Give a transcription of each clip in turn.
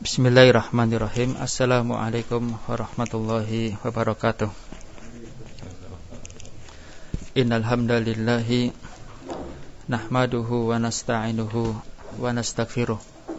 Bismillahirrahmanirrahim. Assalamualaikum warahmatullahi wabarakatuh. Innal hamdalillahi nahmaduhu wa nasta'inuhu wa nastaghfiruh.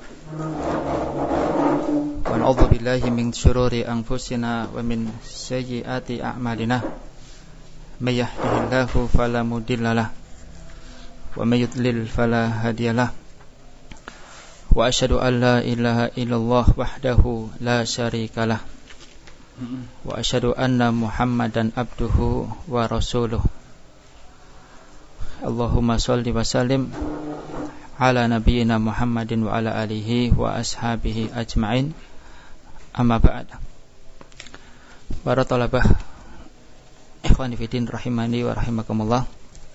Wa na'udzu billahi min syururi anfusina wa min sayyiati a'malina. May yahdihillahu fala mudhillalah wa may yudlil fala hadiyalah. Wa asyhadu an la ilaha illallah wahdahu la syarikalah. Wa asyhadu anna Muhammadan abduhu wa rasuluh. Allahumma shalli wa sallim ala nabiyyina Muhammadin wa ala alihi wa ashabihi ajma'in. Amma ba'd. Para talabah ikhwani fiddin rahimani wa rahimakumullah.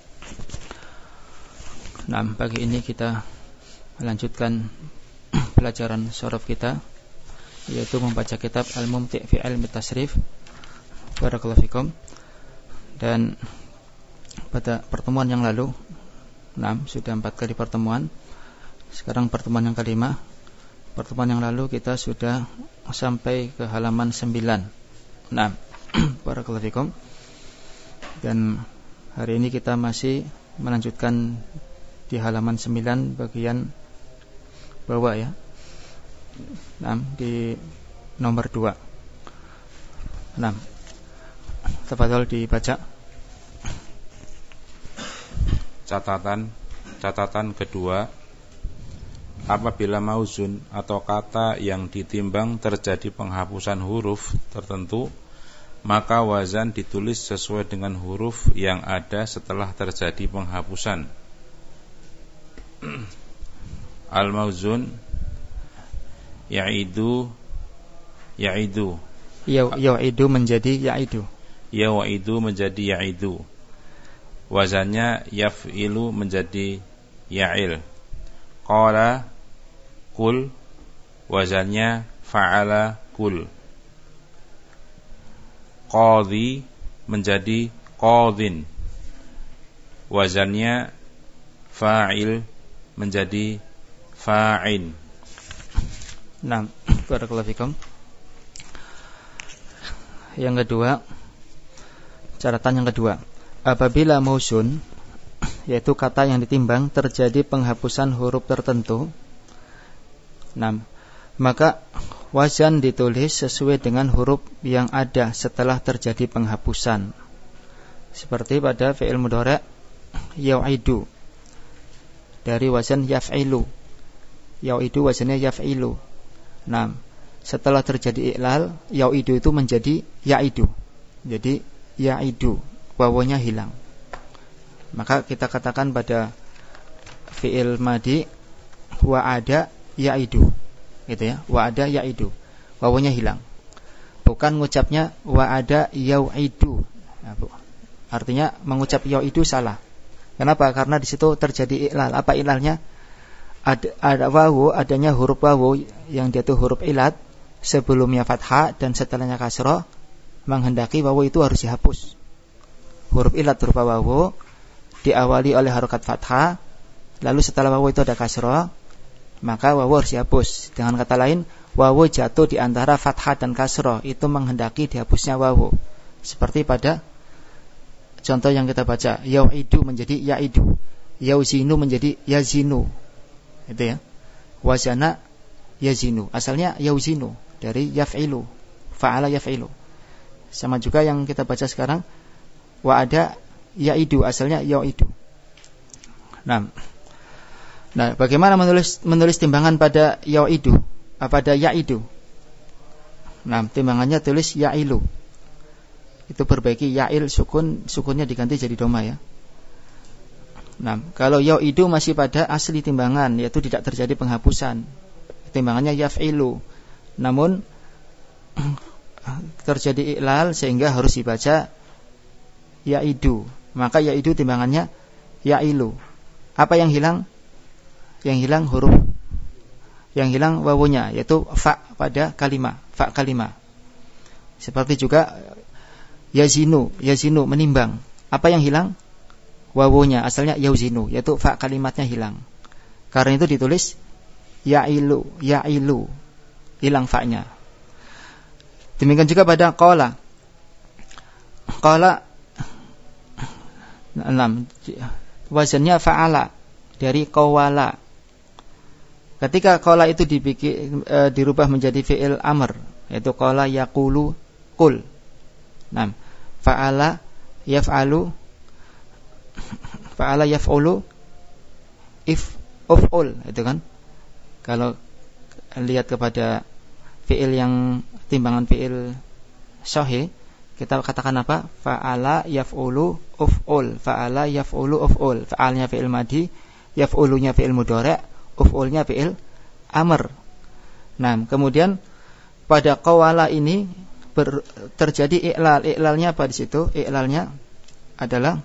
Nah, pagi ini kita melanjutkan pelajaran syaraf kita, yaitu membaca kitab Al-Mumti' fi Ilmi Tasrif. Barakallahu fikum. Dan pada pertemuan yang lalu, sudah 4 kali pertemuan. Sekarang pertemuan yang kelima. Pertemuan yang lalu kita sudah sampai ke halaman 9. Barakallahu fikum. Dan hari ini kita masih melanjutkan di halaman 9 bagian bawah ya. Di nomor 2. Tafadhol dibaca. Catatan kedua, apabila mauzun atau kata yang ditimbang terjadi penghapusan huruf tertentu, maka wazan ditulis sesuai dengan huruf yang ada setelah terjadi penghapusan. Al-mauzun ya'idu menjadi ya'idu. Ya'idu menjadi ya'idu. Wazannya yaf'ilu menjadi ya'il. Qala kul, wazannya fa'ala kul. Qadhi menjadi qadhin. Wazannya fa'il menjadi fa'in. Barakallahu fikum. Yang kedua, catatan yang kedua, apabila mauzun, yaitu kata yang ditimbang, terjadi penghapusan huruf tertentu, maka wazan ditulis sesuai dengan huruf yang ada setelah terjadi penghapusan. Seperti pada fi'il mudhari' ya'idu, dari wazan yaf'ilu. Ya'idu wazannya yaf'ilu. Setelah terjadi iqlal, ya'idu itu menjadi ya'idu. Jadi ya'idu, wawunya hilang. Maka kita katakan pada fi'il madi wa'ada ya'idu. Gitu ya, wa'ada ya'idu. Wawunya hilang. Bukan mengucapnya wa'ada ya'idu. Artinya mengucap ya'idu salah. Kenapa? Karena di situ terjadi iqlal. Apa iqlalnya? Ada wawu, adanya huruf wawu yang dia itu huruf ilat, sebelumnya fathah dan setelahnya kasrah, menghendaki wawu itu harus dihapus. Huruf ilat berupa wawu diawali oleh harokat fathah, lalu setelah wawu itu ada kasrah, maka wawu harus dihapus. Dengan kata lain, wawu jatuh di antara fathah dan kasrah, itu menghendaki dihapusnya wawu. Seperti pada contoh yang kita baca, ya'idu menjadi ya'idu, yauzinu menjadi yazinu. Itu ya. Wazana yazinu, asalnya yauzinu dari yaf'ilu, fa'ala yaf'ilu. Sama juga yang kita baca sekarang, wa'ada ya'idu, asalnya ya'idu. Bagaimana menulis timbangan pada ya'idu? Pada ya'idu? Timbangannya tulis ya'ilu. Itu perbaiki ya'il, sukunnya diganti jadi doma ya. Kalau ya'idu masih pada asli timbangan, yaitu tidak terjadi penghapusan, timbangannya yaf'ilu. Namun terjadi iqlal sehingga harus dibaca ya'idu, maka ya'idu timbangannya ya'ilu. Apa yang hilang? Yang hilang huruf, yang hilang wawunya, yaitu fa pada kalimah, fa kalimah. Seperti juga yazinu menimbang. Apa yang hilang? Wawunya, asalnya yauzinu, yaitu fa kalimatnya hilang. Karena itu ditulis ya'ilu. hilang fa-nya. Demikian juga pada qala. Qala 6 wazannya fa'ala dari qawala. Ketika qala itu dirubah menjadi fi'il amr, yaitu qala yaqulu qul. 6 fa'ala yaf'alu uf'ul, itu kan. Kalau lihat kepada fi'il yang timbangan fi'il sahih, kita katakan apa? Fa'ala yaf'ulu uf'ul, fa'ala yaf'ulu uf'ul. Fa'alnya fi'il madhi, yaf'ulunya fi'il mudhari', uf'ulnya fi'il amr. Nah, kemudian pada qawala ini terjadi i'lal. I'lalnya apa di situ? I'lalnya adalah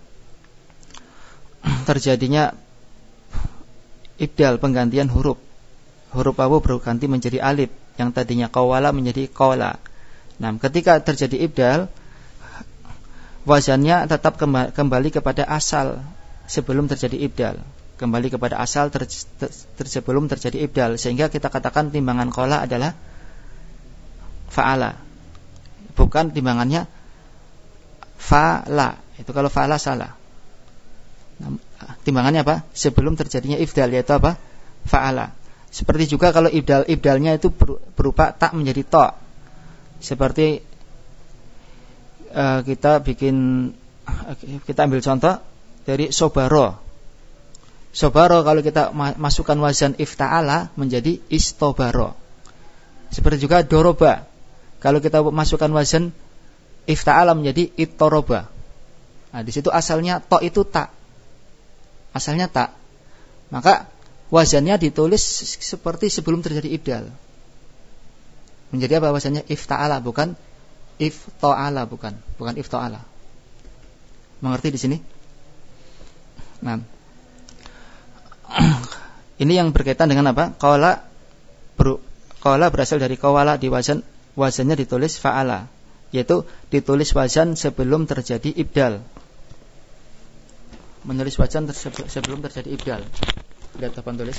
terjadinya ibdal, penggantian huruf. Huruf wawu berganti menjadi alif, yang tadinya qawala menjadi qala. Nah, ketika terjadi ibdal, wazannya tetap kembali kepada asal sebelum terjadi ibdal. Kembali kepada asal sebelum terjadi ibdal, sehingga kita katakan timbangan qala adalah fa'ala, bukan timbangannya fa'la. Itu kalau fa'la salah. Nah, timbangannya apa? Sebelum terjadinya ibdal, yaitu apa? Fa'ala. Seperti juga kalau ibdalnya itu berupa tak menjadi ta. Seperti kita ambil contoh dari sobaro. Sobaro kalau kita masukkan wazan ifta'ala menjadi istobaro. Seperti juga doroba. Kalau kita masukkan wazan ifta'ala menjadi ittoroba. Nah, di situ asalnya to itu tak. Asalnya tak. Maka wazannya ditulis seperti sebelum terjadi ibdal. Menjadi apa wazannya? Ifta'ala, bukan ifta'ala, bukan ifta'ala. Mengerti di sini? Nah, ini yang berkaitan dengan apa? Qala berasal dari qawala, di wazannya ditulis fa'ala, yaitu ditulis wazan sebelum terjadi ibdal. Menulis wazan sebelum terjadi ibdal. Lihat papan tulis.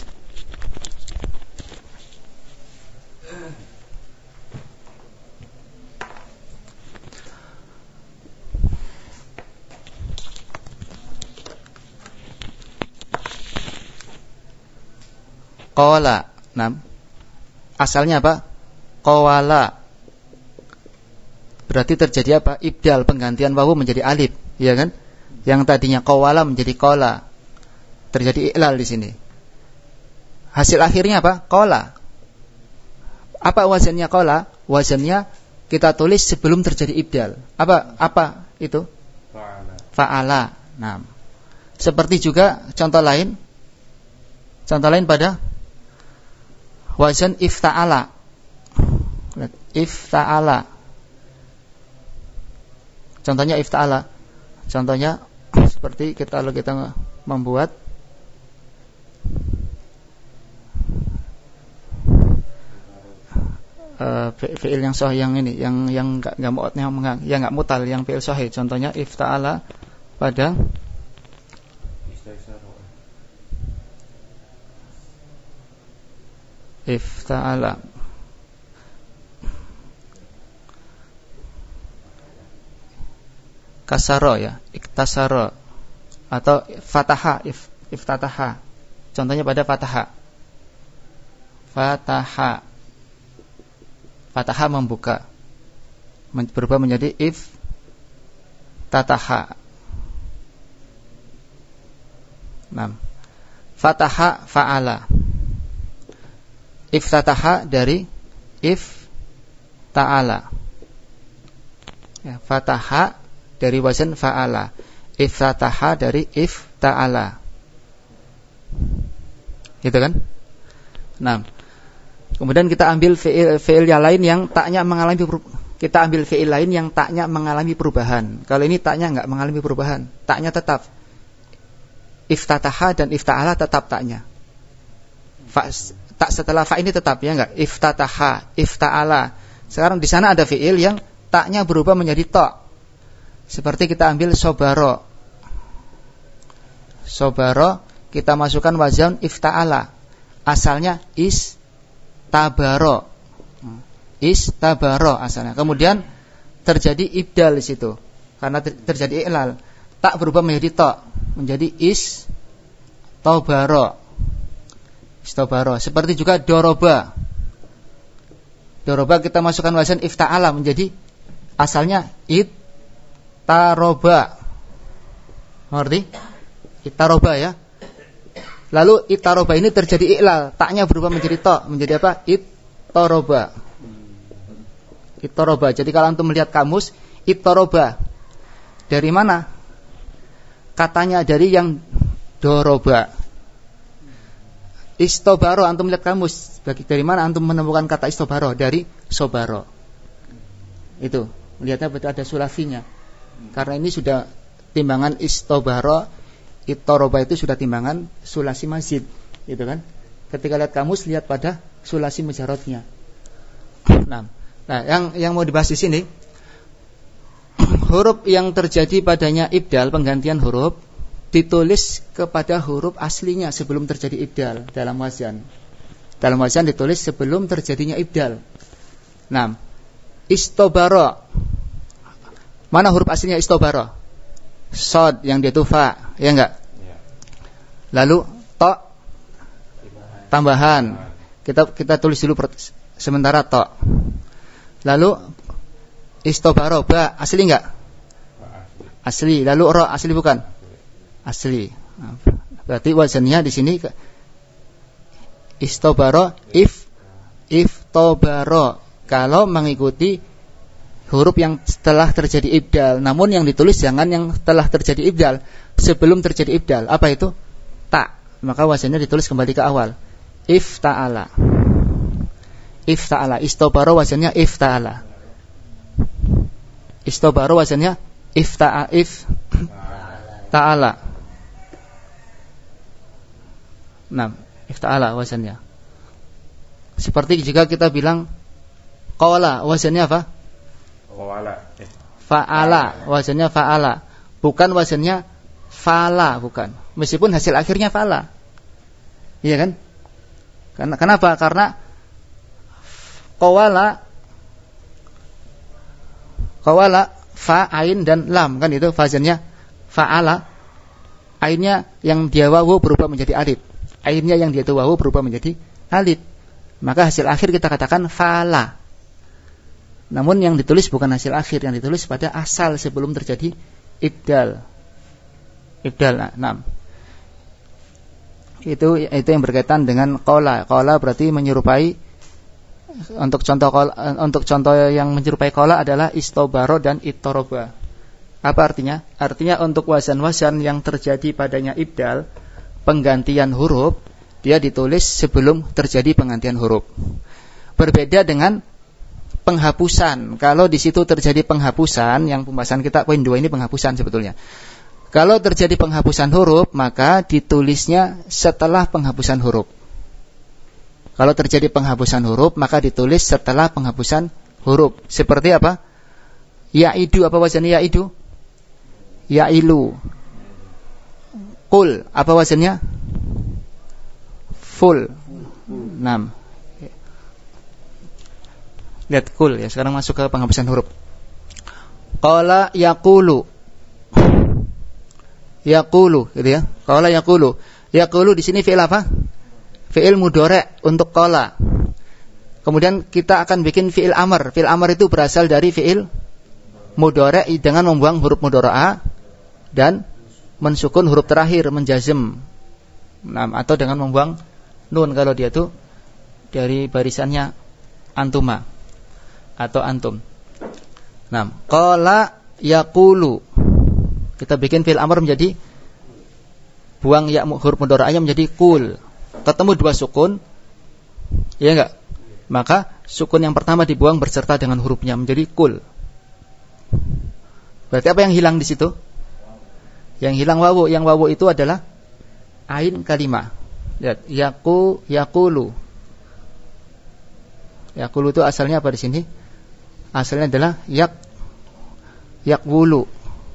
Qala. Nah, asalnya apa? Qawala. Berarti terjadi apa? Ibdal, penggantian wawu menjadi alif, ya kan? Yang tadinya qawala menjadi qala. Terjadi i'lal di sini. Hasil akhirnya apa? Qala. Apa wazannya qala? Wazannya kita tulis sebelum terjadi ibdal. Apa itu? Fa'ala. Nah, seperti juga contoh lain pada wazan ifta'ala. Ifta'ala. Contohnya ifta'ala. Contohnya seperti kalau kita membuat fi'il yang sahih, yang ini, yang enggak mutal, yang fi'il sahih. Contohnya ifta'ala pada ifta'ala. Kasara, ya, iktasara, atau fataha, iftataha. Contohnya pada fataha. Fataha membuka, berubah menjadi iftataha. Nah, fataha fa'ala. Iftataha dari ifta'ala. Ya, fataha dari wazan fa'ala. Iftataha dari ifta'ala. Gitu kan? Nah, kemudian kita ambil fi'il yang lain yang taknya mengalami perubahan. Kalau ini taknya enggak mengalami perubahan, taknya tetap. Iftataha dan ifta'ala tetap taknya. Tak setelah fa ini tetap, ya enggak? Iftataha, ifta'ala. Sekarang di sana ada fi'il yang taknya berubah menjadi ta. Seperti kita ambil sobaro. Sobaro kita masukkan wazan ifta'ala. Asalnya tabaro. istabaro asalnya. Kemudian terjadi ibdal di situ. Karena terjadi i'lal. Tak berubah menjadi ta, menjadi istabaro. Istabaro. Seperti juga doroba. Doroba kita masukkan wazan ifta'ala menjadi asalnya ittaroba. Ngerti? Ittaroba ya. Lalu ittaroba ini terjadi i'lal, taknya berubah menjadi ta, menjadi apa? Ittaroba. Ittaroba. Jadi kalau antum melihat kamus, ittaroba. Dari mana? Katanya dari yang doroba. Istobaro, antum lihat kamus. Dari mana antum menemukan kata istobaro? Dari sobaro. Itu, melihatnya betul ada sulasinya. Karena ini sudah timbangan istobaro, ittoroba itu sudah timbangan sulasi mazid, gitu kan? Ketika lihat kamus, lihat pada sulasi mujarrodnya. Nah, yang mau dibahas di sini, huruf yang terjadi padanya ibdal, penggantian huruf, ditulis kepada huruf aslinya sebelum terjadi ibdal dalam wazan. Dalam wazan ditulis sebelum terjadinya ibdal. Nah, istobaro. Mana huruf aslinya istobaro? Sod yang dia itu fa, ya enggak? Lalu to tambahan. Kita tulis dulu sementara to. Lalu istobaro ba asli enggak? Asli. Lalu ro asli bukan? Asli. Berarti wazannya di sini istobaro iftobaro kalau mengikuti huruf yang setelah terjadi ibdal. Namun yang ditulis jangan yang telah terjadi ibdal, sebelum terjadi ibdal. Apa itu? Ta. Maka wazannya ditulis kembali ke awal. Ifta'ala. Ifta'ala. Istobaro wazannya ifta'ala. Istobaro wazannya ifta'ala. Nah, ifta'ala wazannya. Seperti jika kita bilang qala, wazannya apa? Fa'ala, wazannya fa'ala. Bukan wazannya fa'ala, bukan. Meskipun hasil akhirnya fa'ala. Iya kan? Kenapa? Karena qawala fa, ain dan lam, kan itu wazannya fa'ala. Ainnya yang dia wawu berubah menjadi alif. Ainnya yang dia itu wawu berubah menjadi alif. Maka hasil akhir kita katakan fa'ala. Namun yang ditulis bukan hasil akhir, yang ditulis pada asal sebelum terjadi ibdal. Ibdal. Nah. Itu yang berkaitan dengan qala. Qala berarti menyerupai. Untuk contoh yang menyerupai qala adalah istobaro dan ittoroba. Apa artinya? Artinya untuk wazan-wazan yang terjadi padanya ibdal, penggantian huruf, dia ditulis sebelum terjadi penggantian huruf. Berbeda dengan penghapusan. Kalau di situ terjadi penghapusan, yang pembahasan kita poin 2 ini penghapusan sebetulnya. Kalau terjadi penghapusan huruf, maka ditulisnya setelah penghapusan huruf. Kalau terjadi penghapusan huruf, maka ditulis setelah penghapusan huruf. Seperti apa? Ya'idu, apa wazannya ya'idu? Ya'ilu. Qul, apa wazannya? Full. 6. Lihat kul ya, sekarang masuk ke penghapusan huruf. Qala yaqulu. Yaqulu, gitu ya. Qala yaqulu. Yaqulu di sini fi'il apa? Fi'il mudhari' untuk qala. Kemudian kita akan bikin fi'il amr. Fi'il amr itu berasal dari fi'il mudhari' dengan membuang huruf mudhara'a dan mensukun huruf terakhir, menjazm. Atau dengan membuang nun kalau dia tuh dari barisannya antuma atau antum. Nah, qala yaqulu. Kita bikin fi'il amr menjadi buang ya huruf mudhara'nya menjadi qul. Ketemu dua sukun. Ya enggak? Maka sukun yang pertama dibuang berserta dengan hurufnya menjadi qul. Berarti apa yang hilang di situ? Yang hilang wawu. Yang wawu itu adalah ain kalimah. Lihat, yaqulu. Yaqulu itu asalnya apa di sini? Asalnya adalah yaqwulu.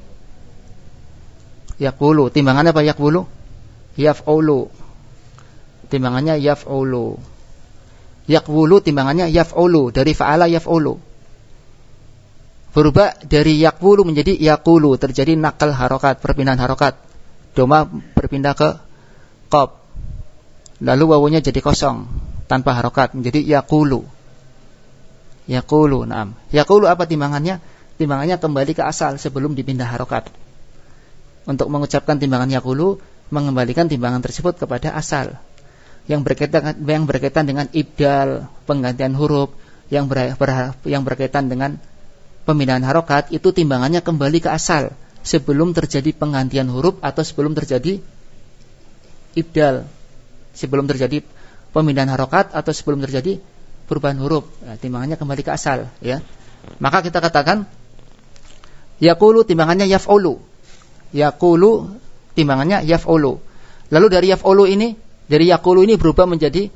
Yaqulu, timbangannya apa yaqwulu? Yaf'ulu. Timbangannya yaf'ulu. Yaqwulu timbangannya yaf'ulu, dari fa'ala yaf'ulu. Berubah dari yaqwulu menjadi yaqulu, terjadi nakal harokat, perpindahan harokat. Doma berpindah ke qaf. Lalu wawunya jadi kosong tanpa harokat, menjadi yaqulu. Yaqulu, na'am. Yaqulu apa timbangannya? Timbangannya kembali ke asal sebelum dipindah harokat. Untuk mengucapkan timbangan yaqulu, mengembalikan timbangan tersebut kepada asal. Yang berkaitan dengan ibdal, penggantian huruf, yang berkaitan dengan pemindahan harokat, itu timbangannya kembali ke asal sebelum terjadi penggantian huruf atau sebelum terjadi ibdal, sebelum terjadi pemindahan harokat atau sebelum terjadi perubahan huruf. Timbangannya kembali ke asal, ya. Maka kita katakan yaqulu timbangannya yaf'ulu. Yaqulu timbangannya yaf'ulu. Lalu dari yaf'ulu ini, dari yaqulu ini berubah menjadi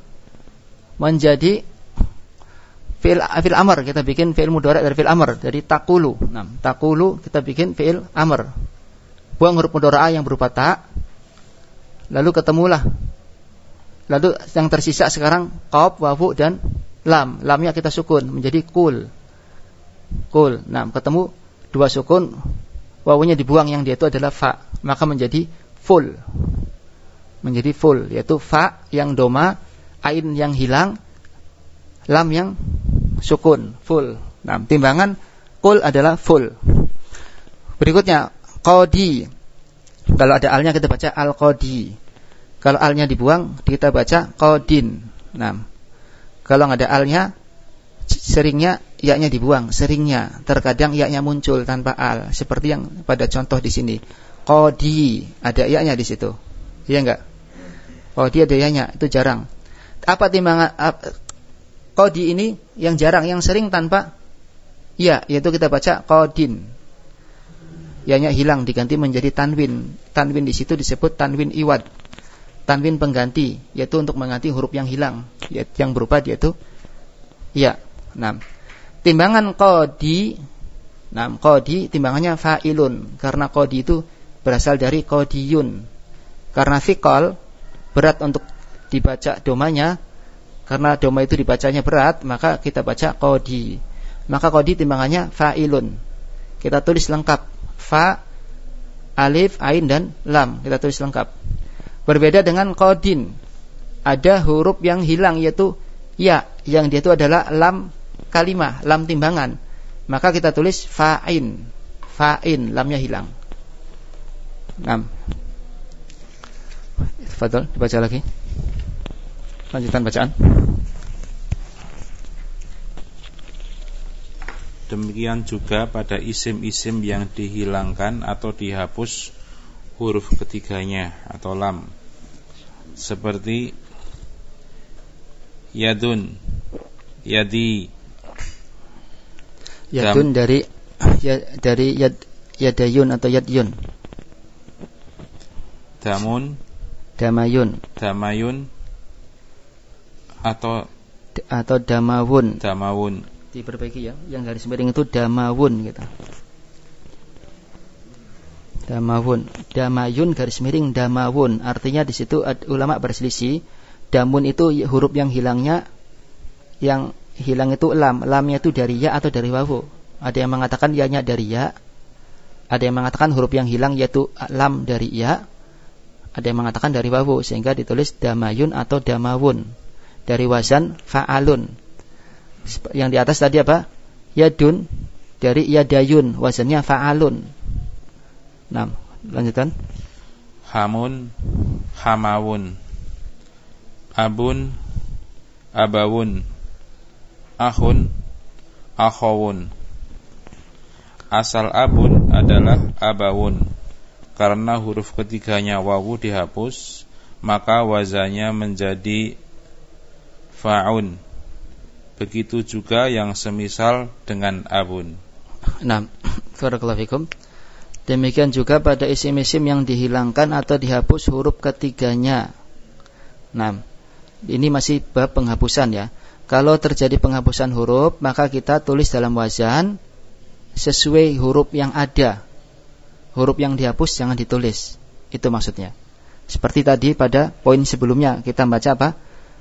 fi'il amr, kita bikin fi'il mudhari' dari fi'il amr, dari taqulu. Nah, taqulu kita bikin fi'il amr. Buang huruf mudhara'ah yang berupa ta. Lalu ketemulah. Lalu yang tersisa sekarang qaf, wawu dan lam. Lamnya kita sukun menjadi kul. Kul. Nah, ketemu dua sukun, wawunya dibuang yang dia itu adalah fa, maka menjadi full. Menjadi full, yaitu fa yang doma, ain yang hilang, lam yang sukun, full. Nah, timbangan kul adalah full. Berikutnya qadi. Kalau ada alnya kita baca al-qadi. Kalau alnya dibuang kita baca qadin. Nah, kalau nggak ada alnya, seringnya ya-nya dibuang, seringnya. Terkadang ya-nya muncul tanpa al, seperti yang pada contoh di sini. Qadi, ada ya-nya di situ. Iya enggak? Qadi ada ya-nya, itu jarang. Apa timbangan qadi ini yang jarang, yang sering tanpa ya, yaitu kita baca qadin. Ya-nya hilang diganti menjadi tanwin. Tanwin di situ disebut tanwin iwad. Tanwin pengganti, yaitu untuk mengganti huruf yang hilang, yang berupa yaitu ya. Nah, timbangan qadi, nah qadi timbangannya fa'ilun, karena qadi itu berasal dari qadiyun. Karena thiqal, berat untuk dibaca domanya, karena doma itu dibacanya berat, maka kita baca qadi. Maka qadi timbangannya fa'ilun. Kita tulis lengkap, fa, alif, ain dan lam, kita tulis lengkap. Berbeda dengan qadin, ada huruf yang hilang yaitu ya, yang dia itu adalah lam kalimah, lam timbangan. Maka kita tulis fa'in, fa'in, lamnya hilang. 6. Fadhol, dibaca lagi. Lanjutan bacaan. Demikian juga pada isim-isim yang dihilangkan atau dihapus huruf ketiganya atau lam, seperti yadun, yadi. Yadun dari yadayun atau yadyun. Damun, damayun, damayun atau damawun. Damawun. Diperbaiki ya, yang garis miring itu damawun gitu. Damawun, damayun garis miring damawun. Artinya di situ ulama berselisih. Damun itu huruf yang hilangnya, yang hilang itu lam. Lamnya itu dari ya atau dari wawu. Ada yang mengatakan ya-nya dari ya. Ada yang mengatakan huruf yang hilang yaitu lam dari ya. Ada yang mengatakan dari wawu, sehingga ditulis damayun atau damawun. Dari wazan fa'alun. Yang di atas tadi apa? Yadun, dari yadayun, wazannya fa'alun. Nah, lanjutan. Hamun, hamawun. Abun, abawun. Ahun, akhawun. Asal abun adalah abawun. Karena huruf ketiganya wawu dihapus, maka wazannya menjadi fa'un. Begitu juga yang semisal dengan abun. Nah, barakallahu fikum. Demikian juga pada isim-isim yang dihilangkan atau dihapus huruf ketiganya. Nah, ini masih bab penghapusan ya. Kalau terjadi penghapusan huruf, maka kita tulis dalam wazan sesuai huruf yang ada. Huruf yang dihapus jangan ditulis. Itu maksudnya. Seperti tadi pada poin sebelumnya kita baca apa?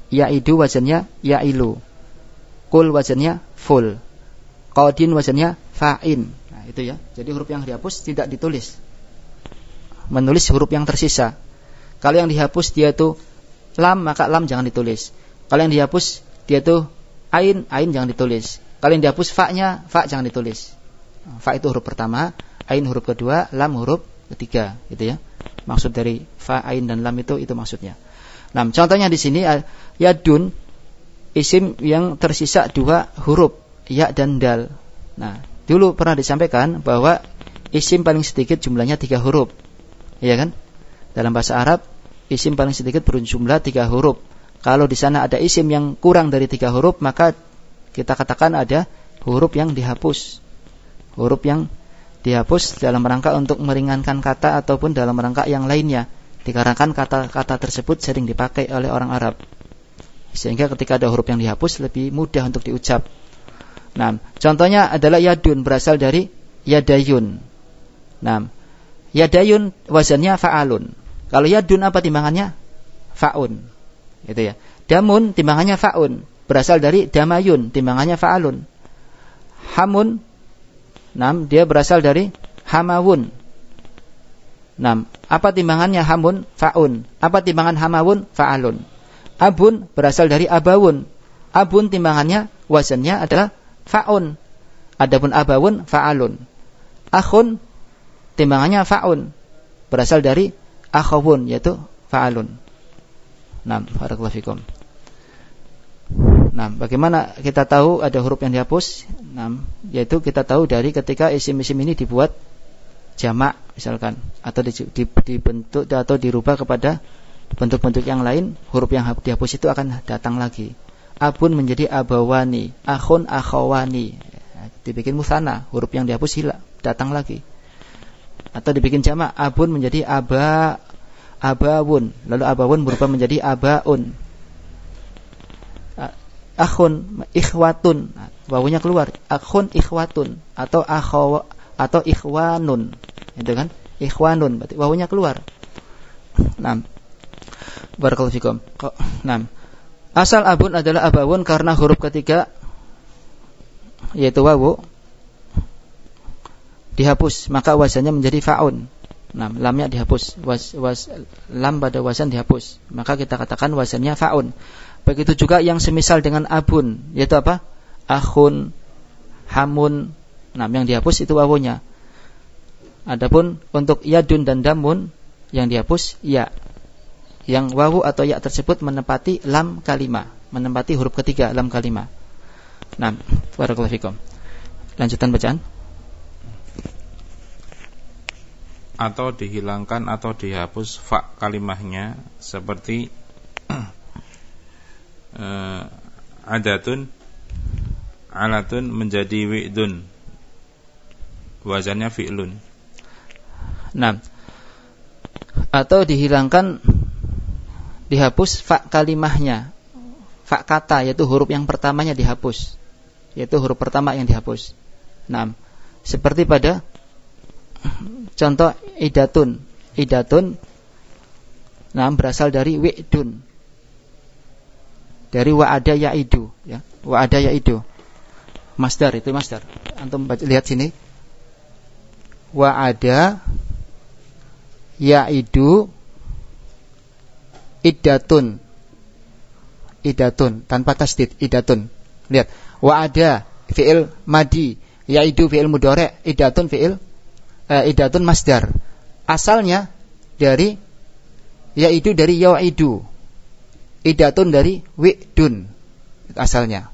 Ya'idu wazannya ya'ilu. Kul wazannya ful. Qadin wazannya fa'in. Nah, itu ya. Jadi huruf yang dihapus tidak ditulis. Menulis huruf yang tersisa. Kalau yang dihapus dia itu lam, maka lam jangan ditulis. Kalau yang dihapus dia itu ain jangan ditulis. Kalau yang dihapus fa-nya, fa jangan ditulis. Fa itu huruf pertama, ain huruf kedua, lam huruf ketiga, gitu ya. Maksud dari fa, ain dan lam itu maksudnya. Nah, contohnya di sini yadun, isim yang tersisa 2 huruf, ya dan dal. Nah, dulu pernah disampaikan bahwa isim paling sedikit jumlahnya 3 huruf. Iya kan? Dalam bahasa Arab, isim paling sedikit berjumlah 3 huruf. Kalau di sana ada isim yang kurang dari 3 huruf, maka kita katakan ada huruf yang dihapus. Huruf yang dihapus dalam rangka untuk meringankan kata ataupun dalam rangka yang lainnya. Dikarenakan kata-kata tersebut sering dipakai oleh orang Arab. Sehingga ketika ada huruf yang dihapus lebih mudah untuk diucap. Nah, contohnya adalah yadun, berasal dari yadayun. Nah, yadayun wazannya fa'alun. Kalau yadun apa timbangannya? Fa'un. Gitu ya. Damun timbangannya fa'un, berasal dari damayun, timbangannya fa'alun. Hamun, dia berasal dari hamawun. Apa timbangannya hamun? Fa'un. Apa timbangan hamawun? Fa'alun. Abun berasal dari abawun. Abun timbangannya, wazannya adalah fa'un. Adapun abawun fa'alun. Akhun timbangannya fa'un, berasal dari akhawun, yaitu fa'alun. Barakallahu fikum. Bagaimana kita tahu ada huruf yang dihapus? Yaitu kita tahu dari ketika isim-isim ini dibuat jamak misalkan, atau dibentuk atau dirubah kepada bentuk-bentuk yang lain, huruf yang dihapus itu akan datang lagi. Abun menjadi abawani, akhun akhawani. Dibikin musanna, huruf yang dihapus hilang, datang lagi. Atau dibikin jamak, abun menjadi abawun, lalu abawun berubah menjadi abaun. Akhun ikhwatun, wawunya keluar, akhun ikhwatun, atau ikhwanun, itu kan, ikhwanun, berarti wawunya keluar. Barakallahu fikum. Asal abun adalah abawun karena huruf ketiga, yaitu wawu, dihapus, maka wazannya menjadi fa'un. Lamnya dihapus, lam pada wazan dihapus, maka kita katakan wazannya fa'un. Begitu juga yang semisal dengan abun, yaitu apa? Akhun, hamun. Yang dihapus itu wawunya. Adapun untuk yadun dan damun, yang dihapus ya. Yang wawu atau ya tersebut menempati lam kalimah, menempati huruf ketiga lam kalimah. Barakallahu fikum. Lanjutan bacaan. Atau dihilangkan atau dihapus fa kalimahnya, seperti adatun, alatun menjadi wi'dun, wazannya fi'lun. Atau dihilangkan, dihapus fa kalimahnya, fa kata, yaitu huruf yang pertamanya dihapus, yaitu huruf pertama yang dihapus. Seperti pada contoh idatun, berasal dari wi'dun, dari wa'ada ya'idu, ya, wa'ada ya'idu, masdar, itu masdar. Antum lihat sini, wa'ada ya'idu idatun tanpa tasdid, idatun. Lihat, wa'ada fi'il madi, ya'idu fi'il mudhari', idatun masdar. Asalnya dari yaidu dari ya'idu, idatun dari wi'dun, asalnya.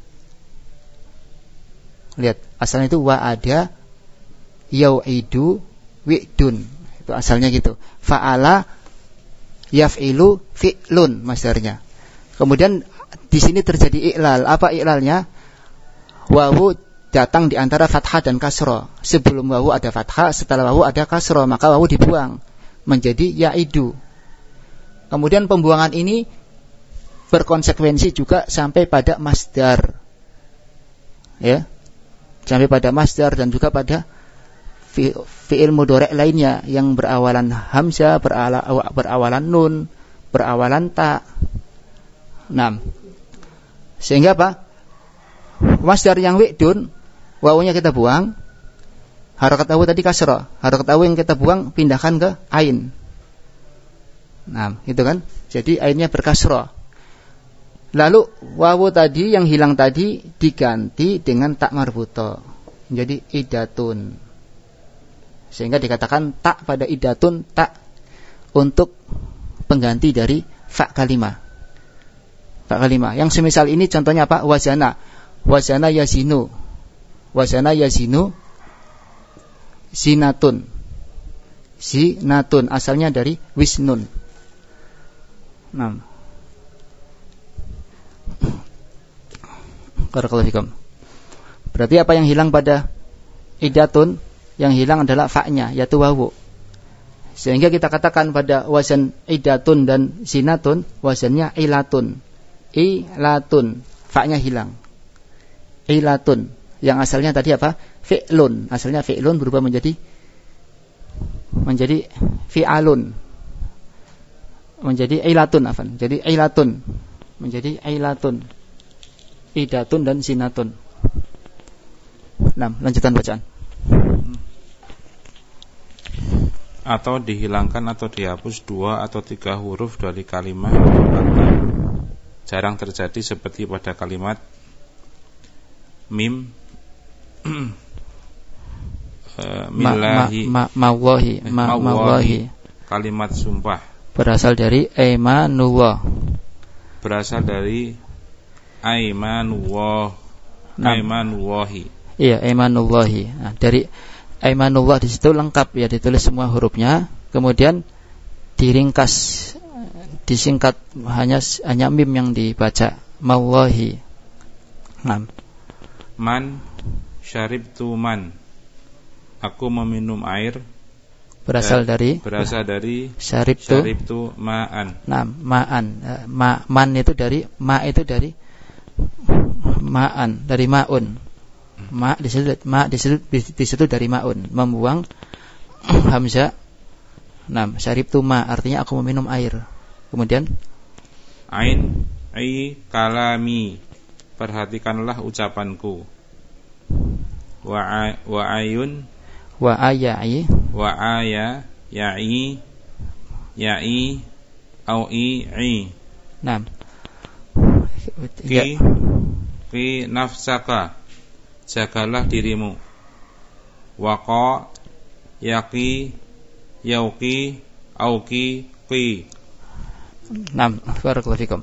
Lihat, asalnya itu wa'ada ya'idu wi'dun, itu asalnya gitu. Fa'ala yaf'ilu fi'lun masdarnya. Kemudian di sini terjadi i'lal. Apa i'lalnya? Wawu datang di antara fathah dan kasroh. Sebelum wawu ada fathah, setelah wawu ada kasroh, maka wawu dibuang menjadi ya'idu. Kemudian pembuangan ini berkonsekuensi juga sampai pada masdar, ya, sampai pada masdar dan juga pada fi'il mudhari' lainnya yang berawalan hamzah, berawalan nun, berawalan ta. Nah, sehingga apa? Masdar yang wi'dun, wawunya kita buang, harokat awu tadi kasrah, harokat awu yang kita buang pindahkan ke ain. Nah, itu kan. Jadi ainnya berkasrah. Lalu wawu tadi yang hilang tadi diganti dengan tak marbutah, menjadi idatun. Sehingga dikatakan tak pada idatun, tak untuk pengganti dari fa kalimah. Fa kalimah. Yang semisal ini contohnya apa? Wazana. Wazana yazinu. Wazana yazinu sinatun. Sinatun asalnya dari wisnun. Nah. Barakallahu fikum. Berarti apa yang hilang pada idatun? Yang hilang adalah fa-nya, yaitu wawu. Sehingga kita katakan pada wazan idatun dan sinatun, wazannya ilatun. Ilatun, fa-nya hilang. Ilatun, yang asalnya tadi apa? Fi'lun. Asalnya fi'lun berubah menjadi fi'alun. Menjadi ilatun, afan. Jadi ilatun. Menjadi ilatun. Idatun dan sinatun. Nah, lanjutan bacaan. Atau dihilangkan atau dihapus 2 atau 3 huruf dari kalimat. Jarang terjadi seperti pada kalimat mim millahi mawahi. Kalimat sumpah berasal dari aimanullah. Berasal dari aimanullah. Aimanullahi. Iya, aimanullahi. Nah, dari aimanullah di situ lengkap ya, ditulis semua hurufnya, kemudian diringkas, disingkat, hanya mim yang dibaca, mawahi. Nah. Man syaribtu man. Aku meminum air. Berasal dari syaribtu ma'an. Nah, ma'an. Man itu dari ma, itu dari ma'an, dari ma'un. Ma di situ dari ma'un, membuang hamzah. Nah, syaribtu ma artinya aku meminum air. Kemudian ain kalami, perhatikanlah ucapanku. Wa ayun wa aya'i ya'i au i. Nah, ki nafsaka, jagalah dirimu. Waqa yaqi yauqi auqi qi. Nah, barakallahu fikum.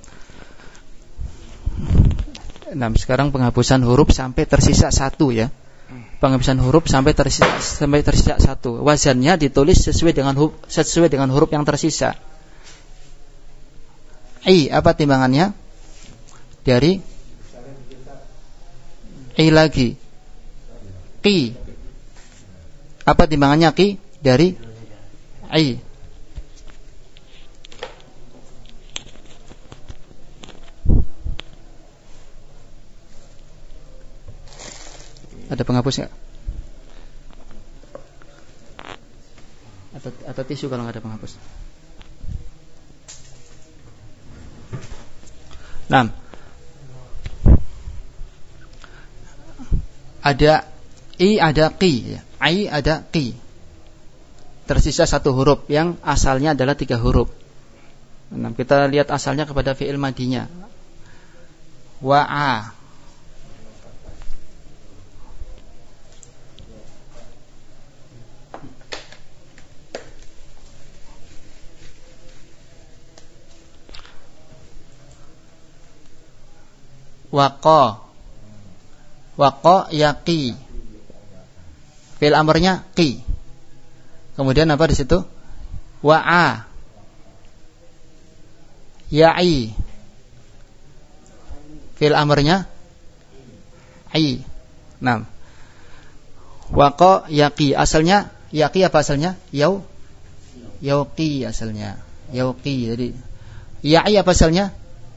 Nah, sekarang penghapusan huruf sampai tersisa 1 ya. Penghapusan huruf sampai tersisa 1. Wazannya ditulis sesuai dengan huruf yang tersisa. Apa timbangannya? Dari lagi. Qi. Apa timbangannya qi? Dari Ada penghapus nggak? Atau tisu kalau nggak ada penghapus? Nah, ada ada qi, ada qi. Tersisa 1 huruf yang asalnya adalah 3 huruf. Nah, kita lihat asalnya kepada fi'il madinya. Wa'a. Waqa yaqi. Fi'il amrnya qi. Kemudian apa di situ? Wa'a ya'i. Fi'il amrnya ai. Nah. Waqa yaqi, asalnya yaqi apa asalnya? Yauqi asalnya. Yauqi. Jadi ya'i apa asalnya?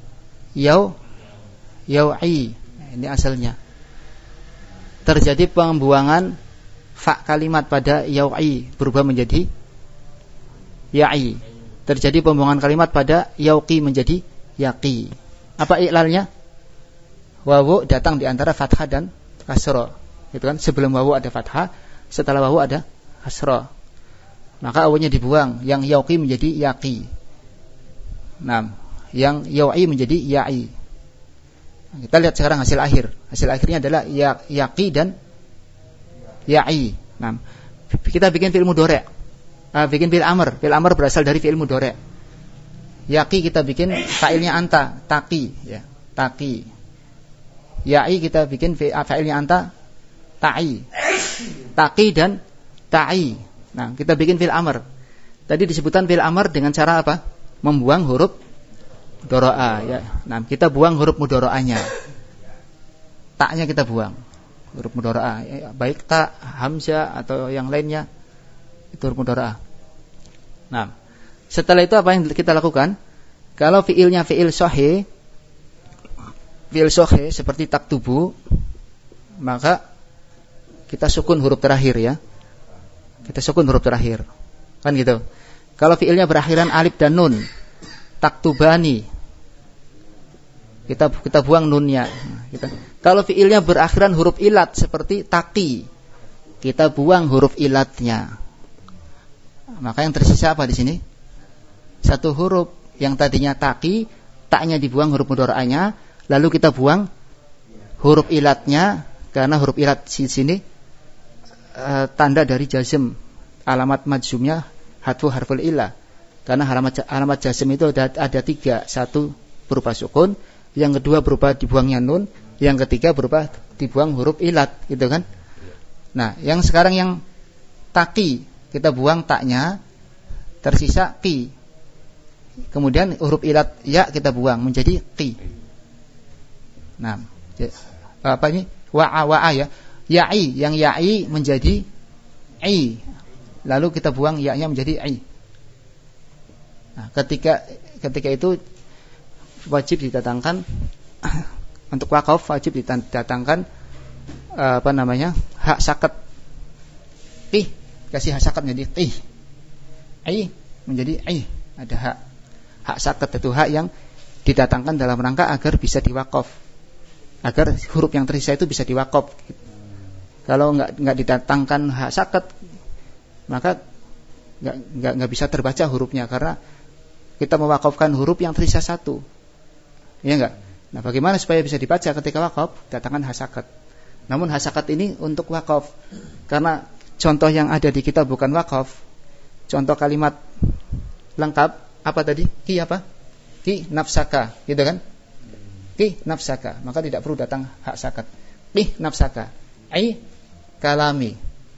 Yau'i. Ini asalnya. Terjadi pembuangan fa kalimat pada yau'i, berubah menjadi ya'i. Terjadi pembuangan kalimat pada yauqi menjadi yaqi. Apa i'lalnya? Wawu datang di antara fathah dan kasra. Gitu kan? Sebelum wawu ada fathah, setelah wawu ada kasra. Maka awalnya dibuang, yang yaqi menjadi yaqi. Nah, yang ya'i menjadi ya'i. Kita lihat sekarang hasil akhir. Hasil akhirnya adalah yaqi dan ya'i. Nah, kita bikin fi'il mudhari'. Bikin fi'il amr. Fi'il amr berasal dari fi'il mudhari'. Yaqi kita bikin fa'ilnya anta, taqi, ya. Taqi. Ya'i kita bikin fa'ilnya anta, ta'i. Taqi dan ta'i. Nah, kita bikin fi'il amr. Tadi disebutkan fi'il amr dengan cara apa? Membuang huruf mudhara'a, ya. Nah, kita buang huruf mudhara'anya. Ta'nya kita buang. Huruf mudhara'a, ya, baik ta, hamzah atau yang lainnya itu huruf mudhara'ah. Nah, setelah itu apa yang kita lakukan? Kalau fi'ilnya fi'il sahih seperti taktubu, maka kita sukun huruf terakhir, ya. Kita sukun huruf terakhir. Kan gitu. Kalau fi'ilnya berakhiran alif dan nun, taktubani, kita buang nunnya. Kalau fi'ilnya berakhiran huruf ilat seperti taqi, kita buang huruf ilatnya. Maka yang tersisa apa di sini? Satu huruf yang tadinya taqi, taknya dibuang huruf mudhara'anya, lalu kita buang huruf ilatnya, karena huruf ilat di sini tanda dari jazm. Alamat majzumnya hadfu harful illah. Karena alamat jazm itu ada tiga. Satu berupa sukun, yang kedua berupa dibuangnya nun, yang ketiga berupa dibuang huruf ilat, gitu kan? Nah, yang sekarang yang taqi, kita buang taknya, tersisa qi. Kemudian huruf ilat ya kita buang menjadi qi. Nah, apa ini? Wa'a ya. Ya'i, yang ya'i menjadi i. Lalu kita buang ya-nya menjadi i. Nah, ketika itu wajib didatangkan untuk waqaf, wajib didatangkan hak sakat. Qih, kasih hak sakat menjadi qih. I menjadi i. Ada hak sakat, itu hak yang didatangkan dalam rangka agar bisa diwaqaf, agar huruf yang tersisa itu bisa diwaqaf. Kalau enggak didatangkan hak sakat, maka enggak bisa terbaca hurufnya, karena kita mewakafkan huruf yang tersisa satu. Ya enggak? Nah, bagaimana supaya bisa dibaca ketika wakaf? Datangkan hak sakat. Namun hak sakat ini untuk wakaf, karena contoh yang ada di kitab bukan wakaf. Contoh kalimat lengkap apa tadi? Ki apa? Ki nafsaka, gitu kan? Ki nafsaka, maka tidak perlu datang hak sakat. Ki nafsaka, ai kalami.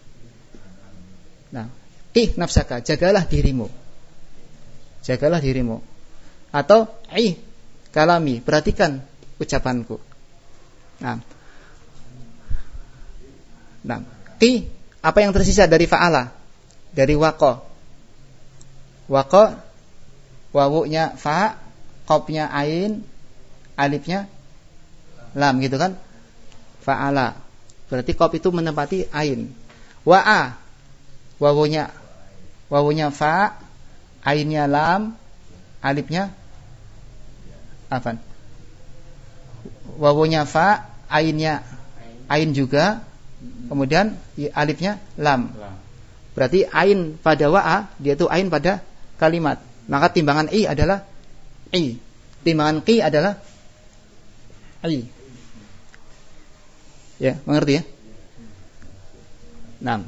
Nah, ki nafsaka, jagalah dirimu. Jagalah dirimu. Atau ai kalami, perhatikan ucapanku. Nah, ki apa yang tersisa dari fa'ala? Dari waqa. Waqa, wawunya fa, qafnya ain, alifnya lam, gitu kan? Fa'ala. Berarti qaf itu menempati ain. Wa'a, wawunya fa, ainnya lam, alifnya apa? Wawunya fa, ainnya ain juga, kemudian alifnya lam. Berarti ain pada wa'a, dia itu ain pada kalimat. Maka timbangan i adalah i. Timbangan qi adalah i. Ya, mengerti ya? Nah,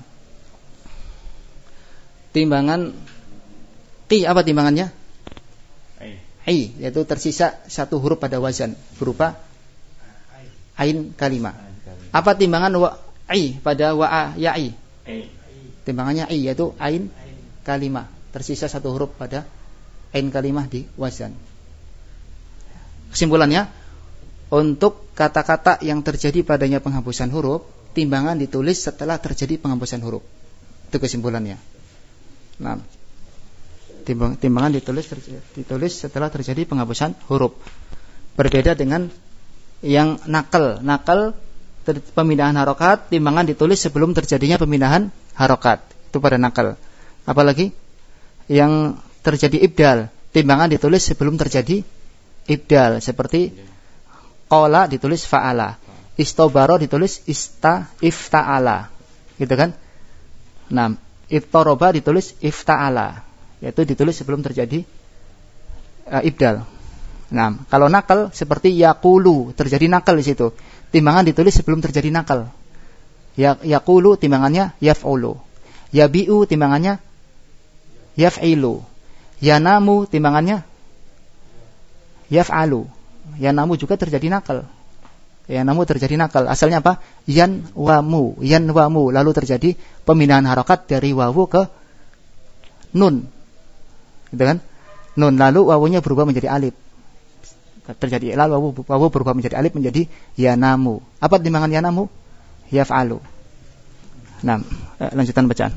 timbangan qi apa timbangannya? I, yaitu tersisa satu huruf pada wazan berupa ain kalimah. Apa timbangan i pada wa'a ya'i? Timbangannya i, yaitu ain kalimah. Tersisa satu huruf pada ain kalimah di wazan. Kesimpulannya, untuk kata-kata yang terjadi padanya penghapusan huruf, timbangan ditulis setelah terjadi penghapusan huruf. Itu kesimpulannya. Nah, timbangan ditulis setelah terjadi penghapusan huruf. Berbeda dengan yang nakal. Nakal pemindahan harokat, timbangan ditulis sebelum terjadinya pemindahan harokat. Itu pada nakal. Apalagi yang terjadi ibdal, timbangan ditulis sebelum terjadi ibdal, seperti qala ditulis fa'ala, istobaro ditulis ifta'ala, gitu kan? Nah, ittoroba ditulis ifta'ala, yaitu ditulis sebelum terjadi ibdal. Nah, kalau nakal seperti yaqulu, terjadi nakal di situ. Timbangan ditulis sebelum terjadi nakal. Yaqulu timbangannya yaf'ulu. Yabi'u timbangannya yaf'ilu. Yanamu timbangannya yaf'alu. Yanamu juga terjadi nakal. Yanamu terjadi nakal. Asalnya apa? Yanwamu. Lalu terjadi pemindahan harokat dari wawu ke nun. Gitu kan? Nun, lalu wawunya berubah menjadi alif. Terjadi ilal, wawu berubah menjadi alif menjadi yanamu. Apa timbangan yanamu? Yaf'alu. Nah, lanjutan bacaan.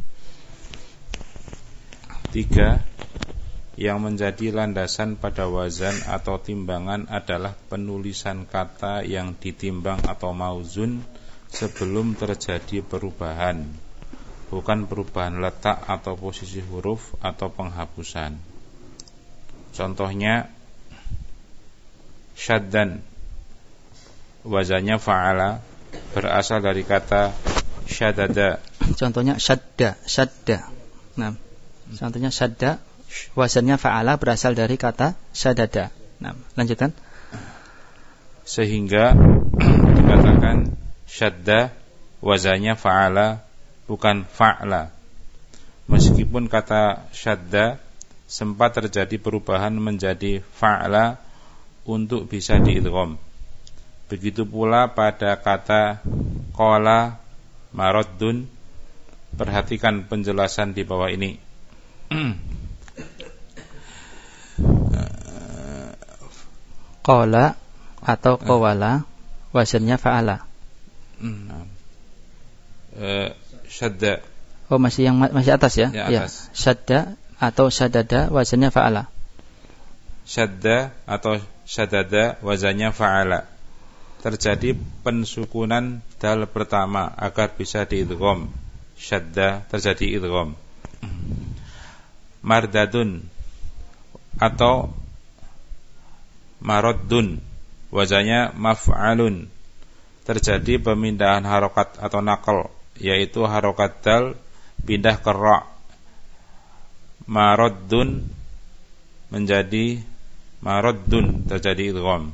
3. Yang menjadi landasan pada wazan atau timbangan adalah penulisan kata yang ditimbang atau mauzun sebelum terjadi perubahan, bukan perubahan letak atau posisi huruf atau penghapusan. Contohnya syaddan, wazannya fa'ala, berasal dari kata syadada. Contohnya syadda. Nah, contohnya syadda, wazannya fa'ala, berasal dari kata syadada. Nah, lanjutkan. Sehingga dikatakan syadda, wazannya fa'ala, bukan fa'la. Meskipun kata syadda sempat terjadi perubahan menjadi fa'la untuk bisa diidgham. Begitu pula pada kata qala maraddun. Perhatikan penjelasan di bawah ini. Qala atau qawala, wazannya fa'ala. Syadda. Oh, masih atas ya? Ya, atas. Syadda atau syadada, wazannya fa'ala. Syadda atau syadada, wazannya fa'ala. Terjadi pensukunan dal pertama agar bisa diidgham. Syadda, terjadi idgham. Mardadun atau maraddun, wazannya maf'alun. Terjadi pemindahan harokat atau naql, yaitu harokat dal pindah ke ra. Maraddun menjadi maraddun, terjadi idgham.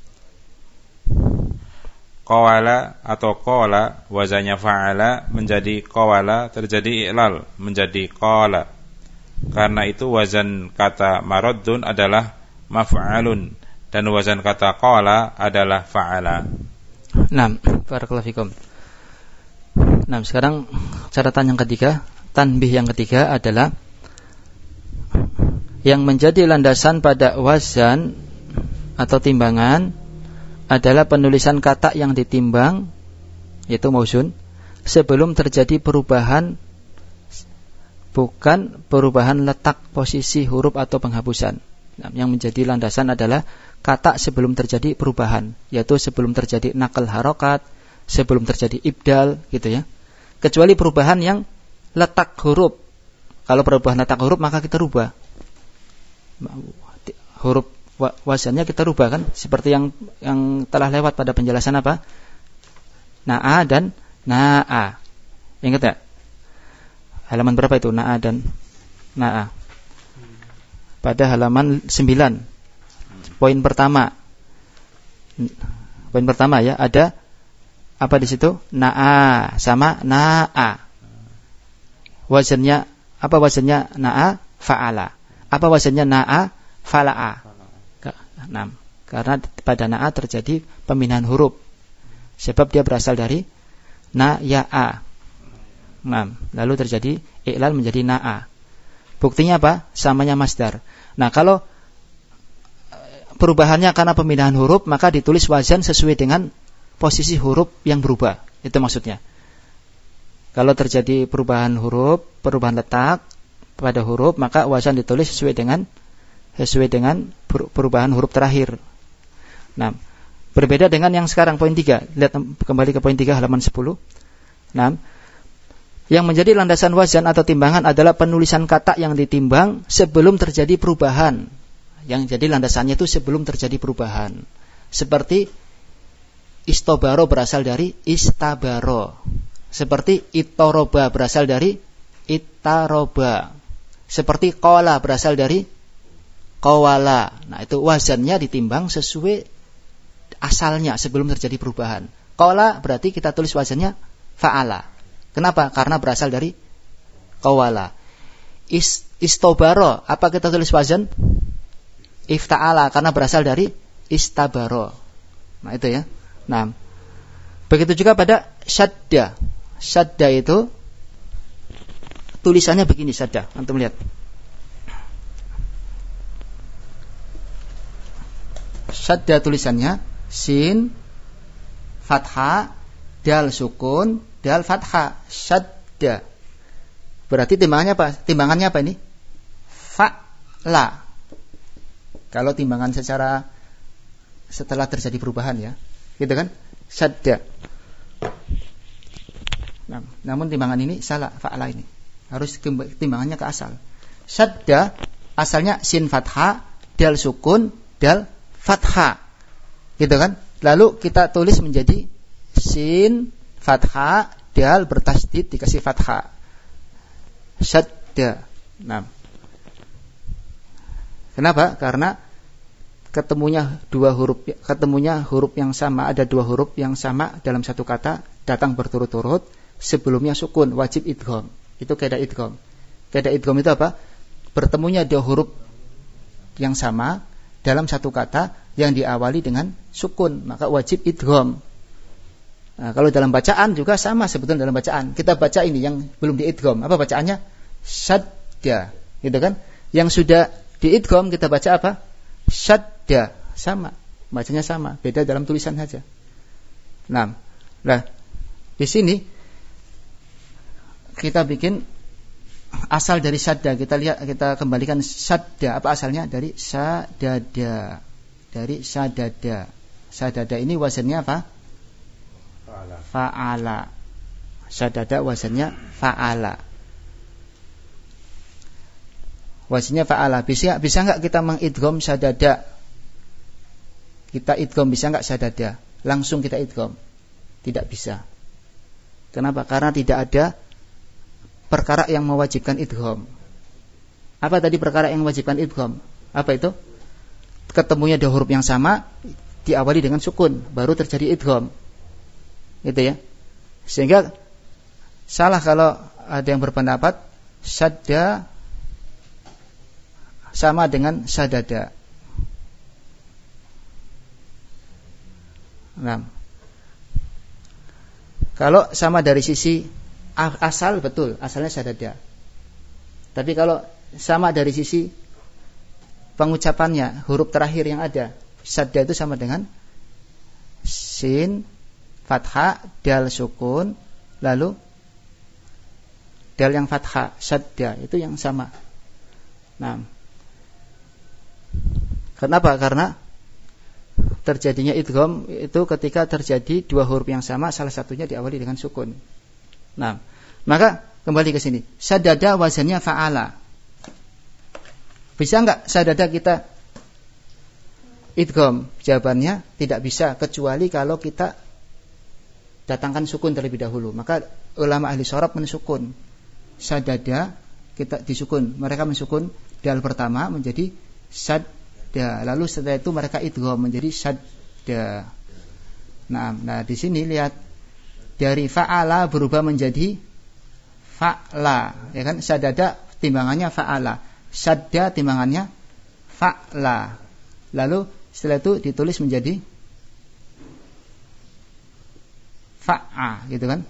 Qawala atau qala, wazannya fa'ala, menjadi qawala, terjadi i'lal, menjadi qala. Karena itu wazan kata maraddun adalah maf'alun dan wazan kata qala adalah fa'ala. Nah, barakallahu fikum. Nah, sekarang catatan yang ketiga, tanbih yang ketiga adalah yang menjadi landasan pada wazan atau timbangan adalah penulisan kata yang ditimbang, yaitu mauzun, sebelum terjadi perubahan, bukan perubahan letak, posisi, huruf atau penghapusan. Nah, yang menjadi landasan adalah kata sebelum terjadi perubahan, yaitu sebelum terjadi naql harokat, sebelum terjadi ibdal, gitu ya. Kecuali perubahan yang letak huruf. Kalau perubahan letak huruf maka kita rubah. Huruf wazannya kita rubah kan, seperti yang telah lewat pada penjelasan apa? Na'a dan na'a. Ingat ya? Halaman berapa itu na'a dan na'a? Pada halaman 9. Poin pertama ya, ada apa di situ? Na'a sama na'a. Wazannya apa? Wazannya na'a fa'ala. Apa wazannya na'a fala'a? Nah, karena pada na'a terjadi pemindahan huruf, sebab dia berasal dari na-ya-a. Nah, lalu terjadi i'lal menjadi na'a. Buktinya apa? Samanya masdar. Nah, kalau perubahannya karena pemindahan huruf, maka ditulis wazan sesuai dengan posisi huruf yang berubah. Itu maksudnya. Kalau terjadi perubahan huruf, perubahan letak pada huruf, maka wazan ditulis sesuai dengan perubahan huruf terakhir. Nah, berbeda dengan yang sekarang poin 3. Lihat kembali ke poin 3 halaman 10. Nah, yang menjadi landasan wazan atau timbangan adalah penulisan kata yang ditimbang sebelum terjadi perubahan, yang jadi landasannya itu sebelum terjadi perubahan. Seperti istobaro berasal dari istabaro. Seperti itoroba berasal dari itaroba. Seperti qala berasal dari qawala. Nah, itu wazannya ditimbang sesuai asalnya sebelum terjadi perubahan. Qala berarti kita tulis wazannya fa'ala. Kenapa? Karena berasal dari qawala. Istobaro, apa kita tulis wazan? Ifta'ala, karena berasal dari istabaro. Nah, itu ya. Nah, begitu juga pada syadda. Syadda itu tulisannya begini, syadda. Antum lihat. Syadda tulisannya sin, fathah, dal sukun, dal fathah. Syadda. Berarti timbangannya apa? Timbangannya apa ini? Fa'la. Kalau timbangan secara setelah terjadi perubahan ya, gitu kan? Syadda. Nah, namun timbangan ini salah, fa'la ini. Harus timbangannya ke asal. Syadda asalnya sin fathah, dal sukun, dal fathah. Gitu kan? Lalu kita tulis menjadi sin fathah, dal bertasydid dikasih fathah. Syadda. Nah. Kenapa? Karena ketemunya huruf yang sama, ada dua huruf yang sama dalam satu kata datang berturut-turut, sebelumnya sukun, wajib idgham. Itu kaidah idgham. Kaidah idgham itu apa? Bertemunya dua huruf yang sama dalam satu kata yang diawali dengan sukun, maka wajib idgham. Nah, kalau dalam bacaan juga sama sebetulnya dalam bacaan. Kita baca ini yang belum diidgham, apa bacaannya? Syadda, gitu kan? Yang sudah diidgham kita baca apa? Syadda, sama, bacanya sama, beda dalam tulisan saja. Nah, di sini kita bikin asal dari syadda. Kita kembalikan syadda, apa asalnya? Dari sadada. Dari sadada. Sadada ini wazannya apa? Fa'ala. Sadada wazannya fa'ala. Wazannya fa'ala. Bisa enggak kita mengidgham sadada? Kita idgham bisa enggak sadada? Langsung kita idgham? Tidak bisa. Kenapa? Karena tidak ada perkara yang mewajibkan idgham. Apa tadi perkara yang mewajibkan idgham? Apa itu? Ketemunya dua huruf yang sama diawali dengan sukun, baru terjadi idgham. Gitu ya. Sehingga salah kalau ada yang berpendapat syadda sama dengan sadada. Nah, kalau sama dari sisi asal betul, asalnya sadada. Tapi kalau sama dari sisi pengucapannya, huruf terakhir yang ada, sadda itu sama dengan sin, fathah, dal sukun, lalu dal yang fathah, sadda, itu yang sama. Nah, kenapa? Karena terjadinya idgham itu ketika terjadi dua huruf yang sama, salah satunya diawali dengan sukun. Nah, maka kembali ke sini. Sadada wazannya fa'ala. Bisa enggak sadada kita idgham? Jawabannya tidak bisa, kecuali kalau kita datangkan sukun terlebih dahulu. Maka ulama ahli shorab mensukun sadada, kita disukun. Mereka mensukun dal pertama menjadi sadda, lalu setelah itu mereka idgham menjadi sadda. Nah di sini lihat, dari fa'ala berubah menjadi fa'la, ya kan? Sadada timbangannya fa'ala, sadda timbangannya fa'la. Lalu setelah itu ditulis menjadi fa'a, gitu kan?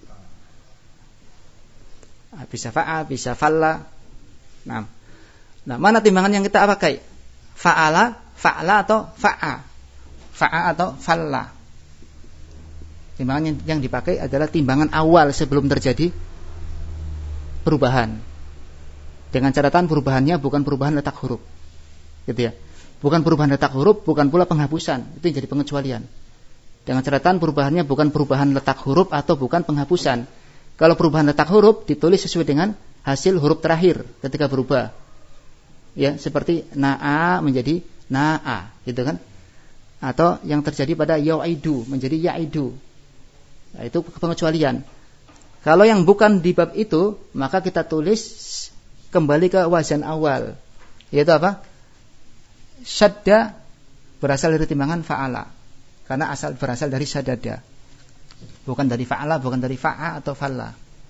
Bisa fa'a, bisa fa'la. Nah, mana timbangan yang kita pakai? Fa'ala, fa'la atau fa'a? Fa'a atau fa'la? Timbangan yang dipakai adalah timbangan awal sebelum terjadi perubahan. Dengan catatan perubahannya bukan perubahan letak huruf, gitu ya. Bukan perubahan letak huruf, bukan pula penghapusan. Itu yang jadi pengecualian. Dengan catatan perubahannya bukan perubahan letak huruf atau bukan penghapusan. Kalau perubahan letak huruf ditulis sesuai dengan hasil huruf terakhir ketika berubah. Ya, seperti na'a menjadi na'a, gitu kan? Atau yang terjadi pada yaidu menjadi yaidu. Nah, itu pengecualian. Kalau yang bukan di bab itu, maka kita tulis kembali ke wazan awal. Yaitu apa? Syadda berasal dari timbangan fa'ala. Karena berasal dari syadada. Bukan dari fa'ala, bukan dari fa'a atau falla.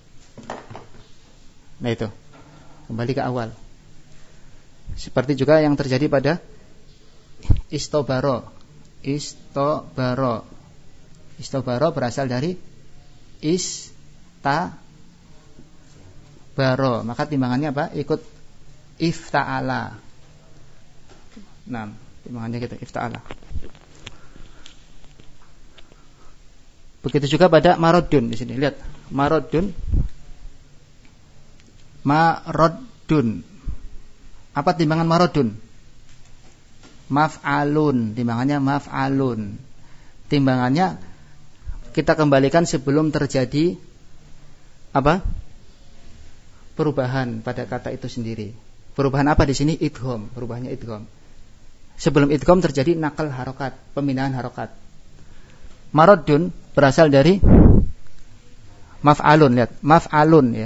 Nah itu. Kembali ke awal. Seperti juga yang terjadi pada istobaro. Istobaro berasal dari istabaro. Maka timbangannya apa? Ikut ifta'ala. Nah, timbangannya gitu, ifta'ala. Begitu juga pada marodun di sini. Lihat, marodun. Apa timbangan marodun? Maf'alun. Timbangannya maf'alun. Timbangannya kita kembalikan sebelum terjadi apa? Perubahan pada kata itu sendiri. Perubahan apa di sini? Idgham. Perubahannya idgham. Sebelum idgham terjadi nakal harokat, pemindahan harokat. Marodun berasal dari maf'alun. Lihat, maf'alun ya.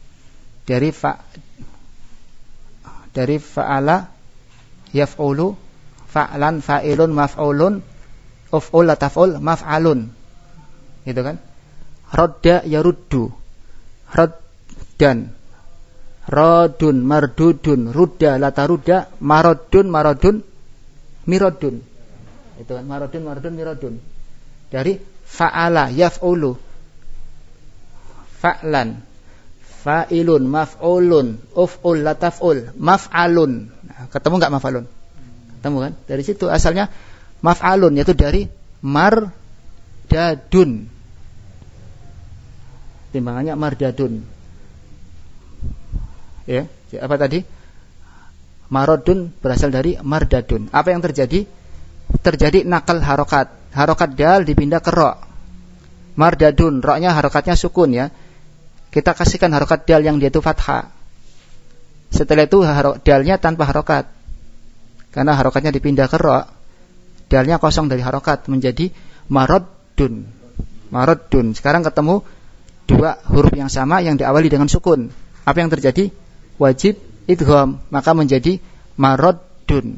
Dari fa'ala yaf'ulu, fa'lan, fa'ilun, maf'ulun, uf'ul, lataf'ul, maf'alun. Gitu kan? Radda yaruddu. Raddan. Radun, mardudun, rudda, latarudda, marodun, mirodun. Itu kan, marodun, mirodun. Dari fa'ala yaf'ulu, fa'lan, fa'ilun, maf'ulun, uf'ul, lataf'ul, maf'alun. Nah, ketemu enggak maf'alun? Ketemu kan? Dari situ asalnya maf'alun, yaitu dari mardadun. Timbangannya mardadun. Ya, apa tadi? Marodun berasal dari mardadun. Apa yang terjadi? Terjadi nakal harokat. Harokat dal dipindah ke ro. Mardadun, roknya harokatnya sukun ya. Kita kasihkan harokat dal yang dia itu fathah. Setelah itu dalnya tanpa harokat. Karena harokatnya dipindah ke ro, dalnya kosong dari harokat menjadi marodun. Marodun. Sekarang ketemu dua huruf yang sama yang diawali dengan sukun. Apa yang terjadi? Wajib idgham, maka menjadi marodun.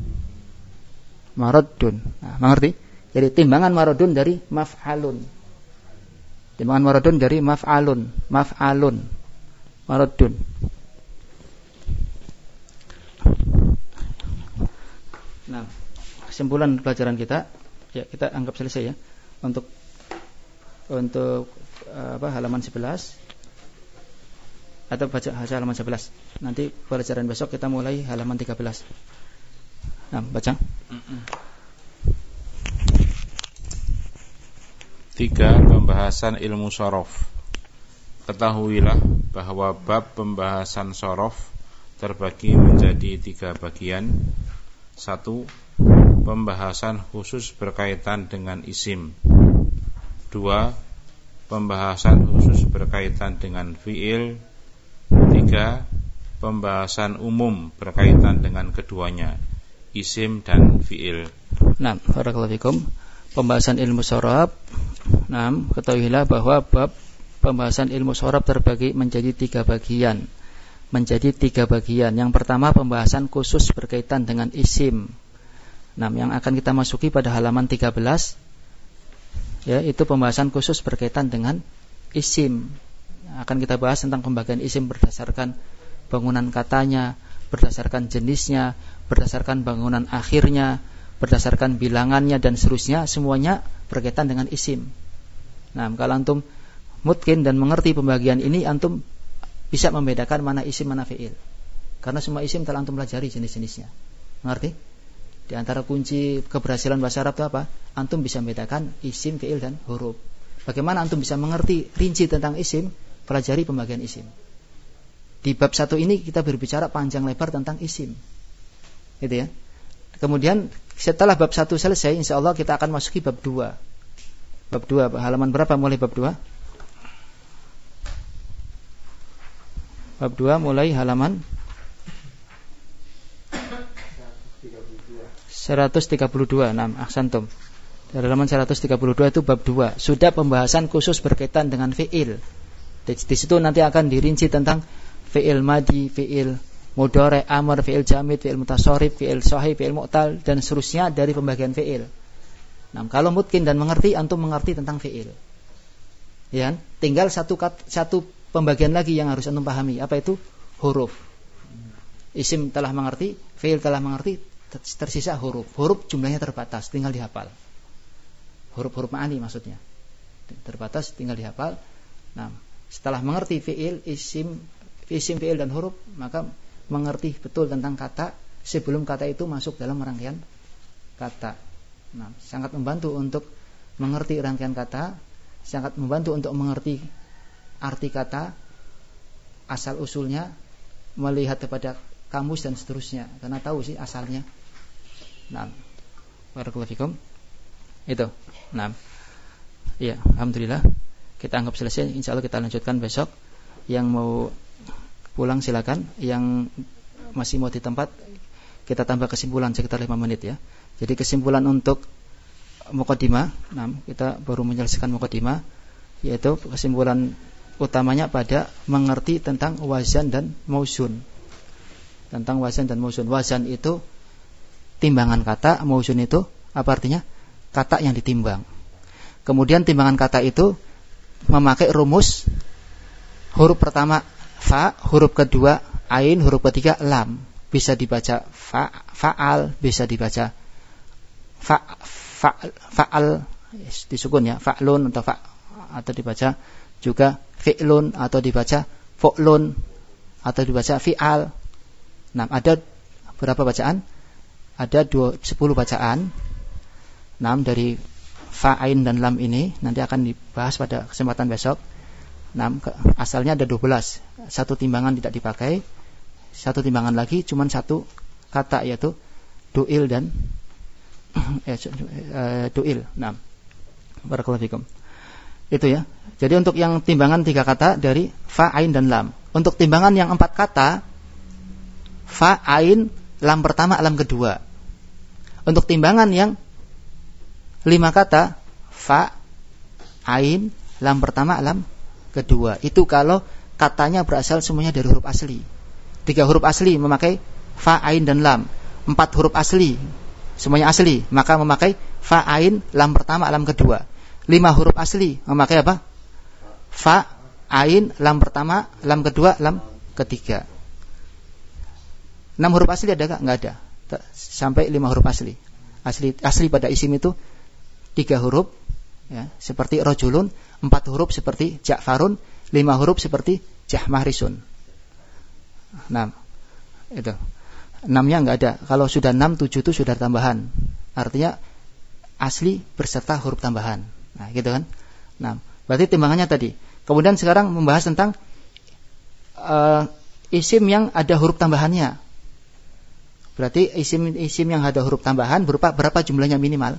Marodun. Nah, mengerti? Jadi timbangan marodun dari maf'alun. Timbangan marodun dari maf'alun. Maf'alun. Marodun. Nah, kesimpulan pelajaran kita, ya kita anggap selesai ya. Untuk halaman 11 atau baca halaman 11. Nanti pelajaran besok kita mulai halaman 13. Nah, baca. 3. Pembahasan ilmu shorof. Ketahuilah bahwa bab pembahasan shorof terbagi menjadi 3 bagian. 1. Pembahasan khusus berkaitan dengan isim. 2. Pembahasan khusus berkaitan dengan fi'il. 3. Pembahasan umum berkaitan dengan keduanya, isim dan fi'il. Nah, barakallahu fikum. Pembahasan ilmu shorof. Nah, ketahuilah bahwa bab pembahasan ilmu shorof terbagi menjadi 3 bagian. Yang pertama pembahasan khusus berkaitan dengan isim. Nah, yang akan kita masuki pada halaman 13 ya, itu pembahasan khusus berkaitan dengan isim. Akan kita bahas tentang pembagian isim berdasarkan bangunan katanya, berdasarkan jenisnya, berdasarkan bangunan akhirnya, berdasarkan bilangannya dan seterusnya, semuanya berkaitan dengan isim. Nah, kalau antum mungkin dan mengerti pembagian ini, antum bisa membedakan mana isim mana fi'il. Karena semua isim telah antum pelajari jenis-jenisnya. Mengerti? Di antara kunci keberhasilan bahasa Arab itu apa? Antum bisa membedakan isim, fi'il dan huruf. Bagaimana antum bisa mengerti rinci tentang isim? Pelajari pembagian isim. Di bab 1 ini kita berbicara panjang lebar tentang isim. Gitu ya. Kemudian setelah bab 1 selesai, insyaallah kita akan masuki bab 2. Bab 2 halaman berapa mulai bab 2? Bab 2 mulai halaman 132. Ahsantum. Dari halaman 132 itu bab 2. Sudah pembahasan khusus berkaitan dengan fi'il. Di situ nanti akan dirinci tentang fi'il madi, fi'il mudhari', amr, fi'il jamid, fi'il mutasharrif, fi'il sahih, fi'il mu'tal dan seterusnya dari pembagian fi'il. Kalau mungkin dan mengerti, antum mengerti tentang fi'il. Ya, tinggal satu pembagian lagi yang harus antum pahami. Apa itu? Huruf. Isim telah mengerti, fi'il telah mengerti, tersisa huruf. Huruf jumlahnya terbatas, tinggal dihafal. Huruf-huruf ma'ani maksudnya. Terbatas, tinggal dihafal. Setelah mengerti fi'il, isim, fi'il dan huruf, maka mengerti betul tentang kata sebelum kata itu masuk dalam rangkaian kata. Sangat membantu untuk mengerti rangkaian kata, sangat membantu untuk mengerti arti kata, asal usulnya, melihat kepada kamus dan seterusnya, karena tahu sih asalnya. Barakallahu fikum. Itu. Iya, alhamdulillah. Kita anggap selesai. Insyaallah kita lanjutkan besok. Yang mau pulang silakan, yang masih mau di tempat kita tambah kesimpulan sekitar 5 menit ya. Jadi kesimpulan untuk muqaddimah, kita baru menyelesaikan muqaddimah, yaitu kesimpulan utamanya pada mengerti tentang wazan dan mauzun. Tentang wazan dan mauzun. Wazan itu timbangan kata, mauzun itu apa artinya? Kata yang ditimbang. Kemudian timbangan kata itu memakai rumus huruf pertama fa, huruf kedua ain, huruf ketiga lam. Bisa dibaca fa'al, bisa dibaca fa'al disukun ya, fa'lun atau dibaca juga fi'lun atau dibaca fu'lun atau dibaca fi'al. Ada berapa bacaan? Ada 10 bacaan. Dari fa'ain dan lam ini nanti akan dibahas pada kesempatan besok. Asalnya ada 12. Satu timbangan tidak dipakai, satu timbangan lagi cuman satu kata, yaitu du'il dan du'il. Barakallahu fikum. Itu ya. Jadi untuk yang timbangan 3 kata dari fa, ain dan lam. Untuk timbangan yang 4 kata, fa, ain, lam pertama, lam kedua. Untuk timbangan yang 5 kata, fa, ain, lam pertama, lam kedua. Itu kalau katanya berasal semuanya dari huruf asli. 3 huruf asli memakai fa, ain dan lam. 4 huruf asli semuanya asli, maka memakai fa, ain, lam pertama, lam kedua. 5 huruf asli memakai apa? Fa, ain, lam pertama, lam kedua, lam ketiga. 6 huruf asli ada enggak? Enggak ada. Sampai 5 huruf asli. Asli pada isim itu 3 huruf ya, seperti rajulun, 4 huruf seperti Ja'farun, 5 huruf seperti Jahmahrisun. 6. Itu. 6-nya enggak ada. Kalau sudah 6, 7 itu sudah tambahan. Artinya asli berserta huruf tambahan. Gitu kan? Berarti timbangannya tadi. Kemudian sekarang membahas tentang isim yang ada huruf tambahannya. Berarti isim yang ada huruf tambahan berupa berapa jumlahnya minimal?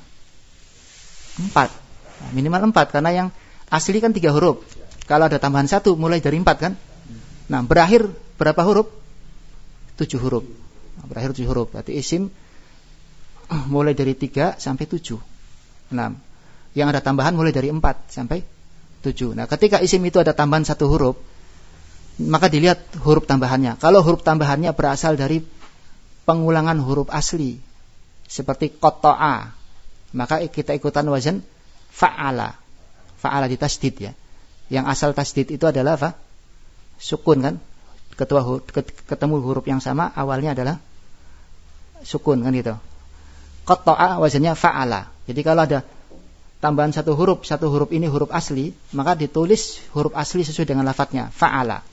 4. Minimal 4 karena yang asli kan 3 huruf. Kalau ada tambahan 1 mulai dari 4 kan? Berakhir berapa huruf? 7 huruf. Berakhir 7 huruf. Berarti isim mulai dari 3 sampai 7. Yang ada tambahan mulai dari 4 sampai 7. Ketika isim itu ada tambahan 1 huruf, maka dilihat huruf tambahannya. Kalau huruf tambahannya berasal dari pengulangan huruf asli seperti qata'a, maka kita ikutan wazan fa'ala. Fa'ala ditasdid ya. Yang asal tasdid itu adalah apa? Sukun kan? Ketemu huruf yang sama awalnya adalah sukun kan gitu. Qata'a wazannya fa'ala. Jadi kalau ada tambahan 1 huruf ini huruf asli, maka ditulis huruf asli sesuai dengan lafadznya fa'ala.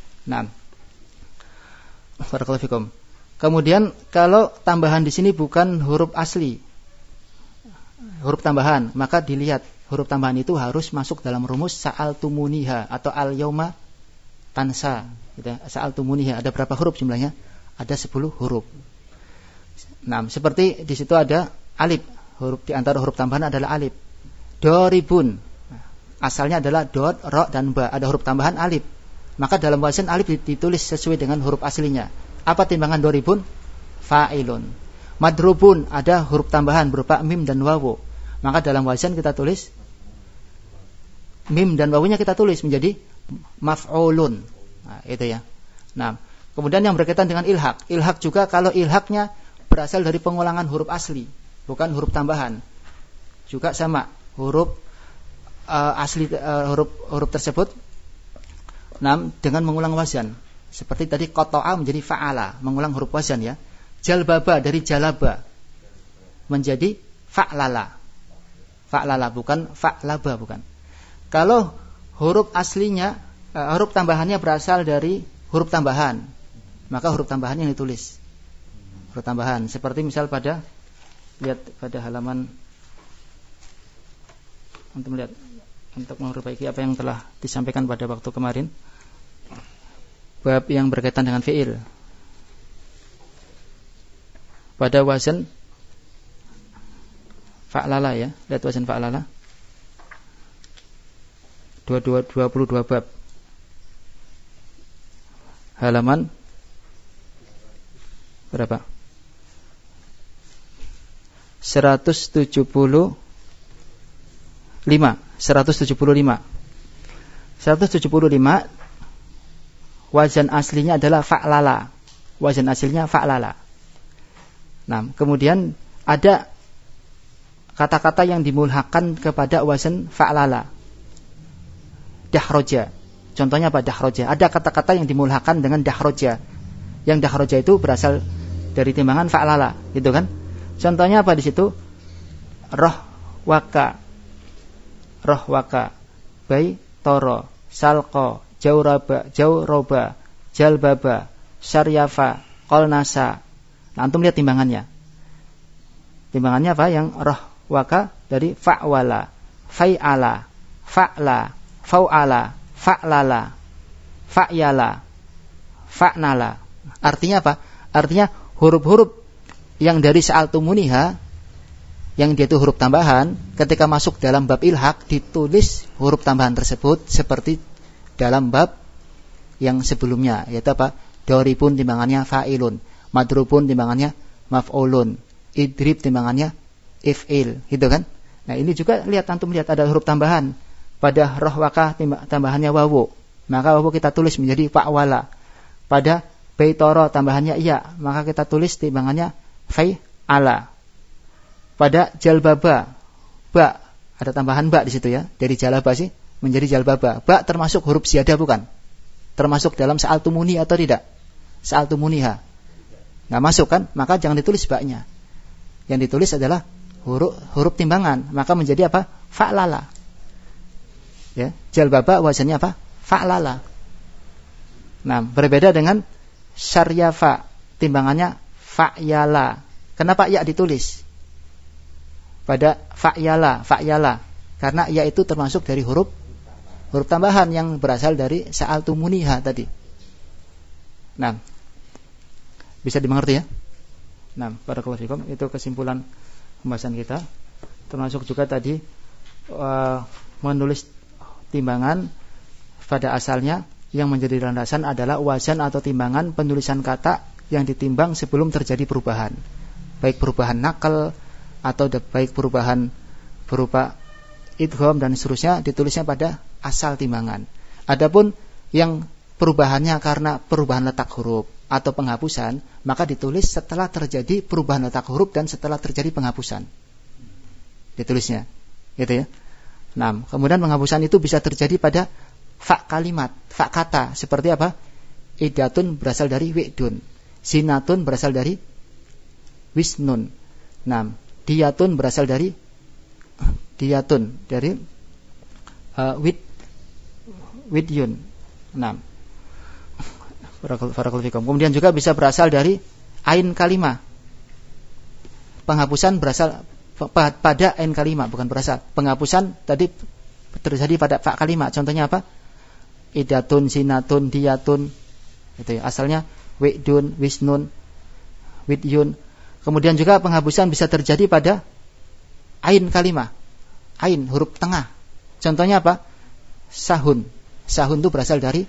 Barakallahu fikum. Kemudian kalau tambahan di sini bukan huruf asli, huruf tambahan, maka dilihat huruf tambahan itu harus masuk dalam rumus sa'altumuniha atau al-yauma tansa. Sa'altumuniha ada berapa huruf jumlahnya? Ada 10 huruf. Seperti di situ ada alif. Huruf di antara huruf tambahan adalah alif. Doribun. Asalnya adalah dot, ro dan ba. Ada huruf tambahan alif. Maka dalam wazan alif ditulis sesuai dengan huruf aslinya. Apa timbangan doribun? Fa'ilun. Madrubun, ada huruf tambahan berupa mim dan wawu. Maka dalam wazan kita tulis mim dan wawunya kita tulis menjadi maf'ulun. Nah, itu ya. Nah, kemudian yang berkaitan dengan ilhaq. Ilhaq juga kalau ilhaqnya berasal dari pengulangan huruf asli, bukan huruf tambahan. Juga sama, huruf asli huruf tersebut dengan mengulang wazan. Seperti tadi qata'a menjadi fa'ala, mengulang huruf wazan ya. Jalbaba dari jalaba menjadi fa'lala. Fa'lala bukan fa'laba bukan. Kalau huruf aslinya huruf tambahannya berasal dari huruf tambahan, maka huruf tambahan yang ditulis. Huruf tambahan seperti misal pada lihat pada halaman untuk melihat untuk memperbaiki apa yang telah disampaikan pada waktu kemarin. Bab yang berkaitan dengan fi'il. Pada wazan fa'lala ya, lihat wazan fa'lala. 22 bab. Halaman berapa? 175. Wazan aslinya adalah fa'lala. Wazan aslinya fa'lala. Nah, kemudian ada kata-kata yang dimulhaqkan kepada wazan fa'lala. Dahroja. Contohnya apa? Dahroja. Ada kata-kata yang dimulhaqkan dengan dahroja. Yang dahroja itu berasal dari timbangan fa'lala, gitu kan? Contohnya apa di situ? Rohwaka, bai toro, salko, jauroba, jalbaba, syaryafa, kolnasa. Nah, antum lihat timbangannya. Timbangannya apa? Yang rohwaka dari fa'wala, fai'ala, fa'la, fau'ala, fa'lala, fa'yala, fa'nala. Artinya apa? Artinya huruf-huruf yang dari sa'altu muniha, yang dia itu huruf tambahan, ketika masuk dalam bab ilhaq ditulis huruf tambahan tersebut seperti dalam bab yang sebelumnya, yaitu apa? Doribun timbangannya fa'ilun, madrubun timbangannya maf'ulun, idrib timbangannya if'il, gitu kan? Nah, ini juga lihat antum lihat ada huruf tambahan pada rohwaka tambahannya wawu, maka wawu kita tulis menjadi fa'wala. Pada baitoro tambahannya iya, maka kita tulis timbangannya fa'ala. Pada jalbaba, ba ada tambahan ba di situ ya, dari jalaba sih menjadi jalbaba. Ba termasuk huruf ziyadah bukan? Termasuk dalam sa'altu muni atau tidak? Sa'altu muniha. Nggak masuk kan? Maka jangan ditulis ba-nya. Yang ditulis adalah huruf timbangan, maka menjadi apa? Fa'lala. Ya, jalbaba wazannya apa? Fa'lala. Nah, berbeda dengan syaryafa, timbangannya fa'yala. Kenapa ya ditulis pada fa'yala? Karena ya itu termasuk dari huruf tambahan yang berasal dari sa'altu muniha tadi. Nah, bisa dimengerti ya? Nah, barakallahu fikum, itu kesimpulan pembahasan kita. Termasuk juga tadi menulis timbangan pada asalnya yang menjadi landasan adalah wazan atau timbangan penulisan kata yang ditimbang sebelum terjadi perubahan. Baik perubahan nakal atau baik perubahan berupa idgham dan seterusnya ditulisnya pada asal timbangan. Adapun yang perubahannya karena perubahan letak huruf atau penghapusan, maka ditulis setelah terjadi perubahan letak huruf dan setelah terjadi penghapusan. Ditulisnya, gitu ya. Nah, kemudian penghapusan itu bisa terjadi pada fa kalimat, fa kata, seperti apa? Idatun berasal dari wi'dun, sinatun berasal dari wisnun. Nah, diyatun berasal dari diyatun dari widyun. Nah, barakallahu fikum. Kemudian juga bisa berasal dari ain kalimah. Penghapusan berasal pada ain kalimah, bukan berasal. Penghapusan tadi terjadi pada fa kalimah. Contohnya apa? Idatun, sinatun, diyatun. Itu ya. Asalnya wi'dun, wisnun, widyun. Kemudian juga penghapusan bisa terjadi pada ain kalimah. Ain huruf tengah. Contohnya apa? Sahun. Sahun itu berasal dari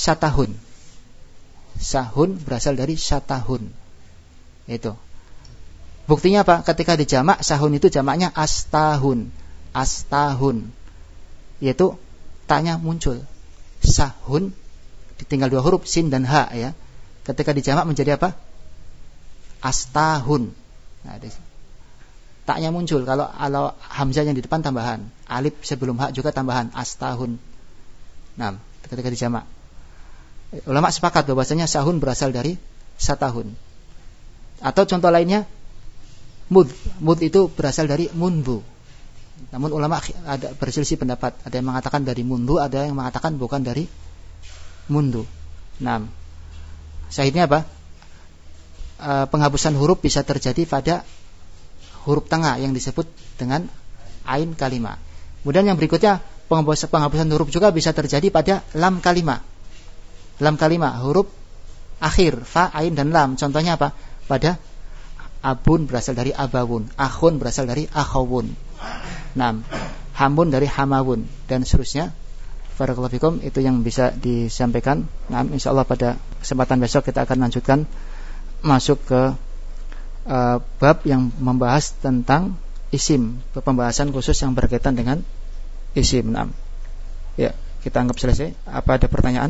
satahun. Sahun berasal dari satahun. Itu. Buktinya apa? Ketika dijamak, sahun itu jamaknya astahun. Astahun. Yaitu taknya muncul. Sahun ditinggal 2 huruf sin dan ha ya. Ketika dijamak menjadi apa? Astahun. Nah, taknya muncul. Kalau hamzahnya di depan tambahan, alif sebelum ha juga tambahan, astahun. Nah, ketika dijamak. Ulama sepakat bahwasanya sahun berasal dari satahun. Atau contoh lainnya, mud itu berasal dari mundu. Namun ulama ada berselisih pendapat. Ada yang mengatakan dari mundu, ada yang mengatakan bukan dari mundu. Nah, syahidnya apa? Penghapusan huruf bisa terjadi pada huruf tengah yang disebut dengan ain kalimah. Kemudian yang berikutnya, penghapusan huruf juga bisa terjadi pada lam kalimah. Lam kalimah, huruf akhir, fa, ain, dan lam. Contohnya apa? Pada abun berasal dari abawun, akhun berasal dari akhawun, hamun dari hamawun, dan seterusnya. Barakallahu fikum, itu yang bisa disampaikan. Nah, insyaallah pada kesempatan besok kita akan lanjutkan masuk ke bab yang membahas tentang isim, pembahasan khusus yang berkaitan dengan isim. Nah, ya, kita anggap selesai. Apa ada pertanyaan?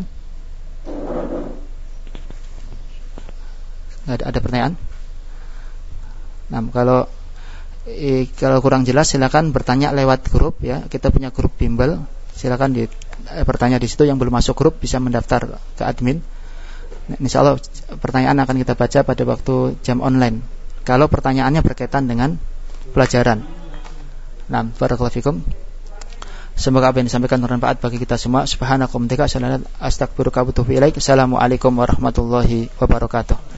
Ada pertanyaan? Nah, kalau kurang jelas silakan bertanya lewat grup ya. Kita punya grup bimbel. Silakan bertanya di situ. Yang belum masuk grup bisa mendaftar ke admin. Nah, insyaallah pertanyaan akan kita baca pada waktu jam online. Kalau pertanyaannya berkaitan dengan pelajaran. Nah, barakallahu fikum. Semoga apa yang disampaikan bermanfaat bagi kita semua. Subhanakallahumma wa bihamdika asyhadu an la ilaha illa anta astaghfiruka wa atubu ilaik. Assalamualaikum warahmatullahi wabarakatuh.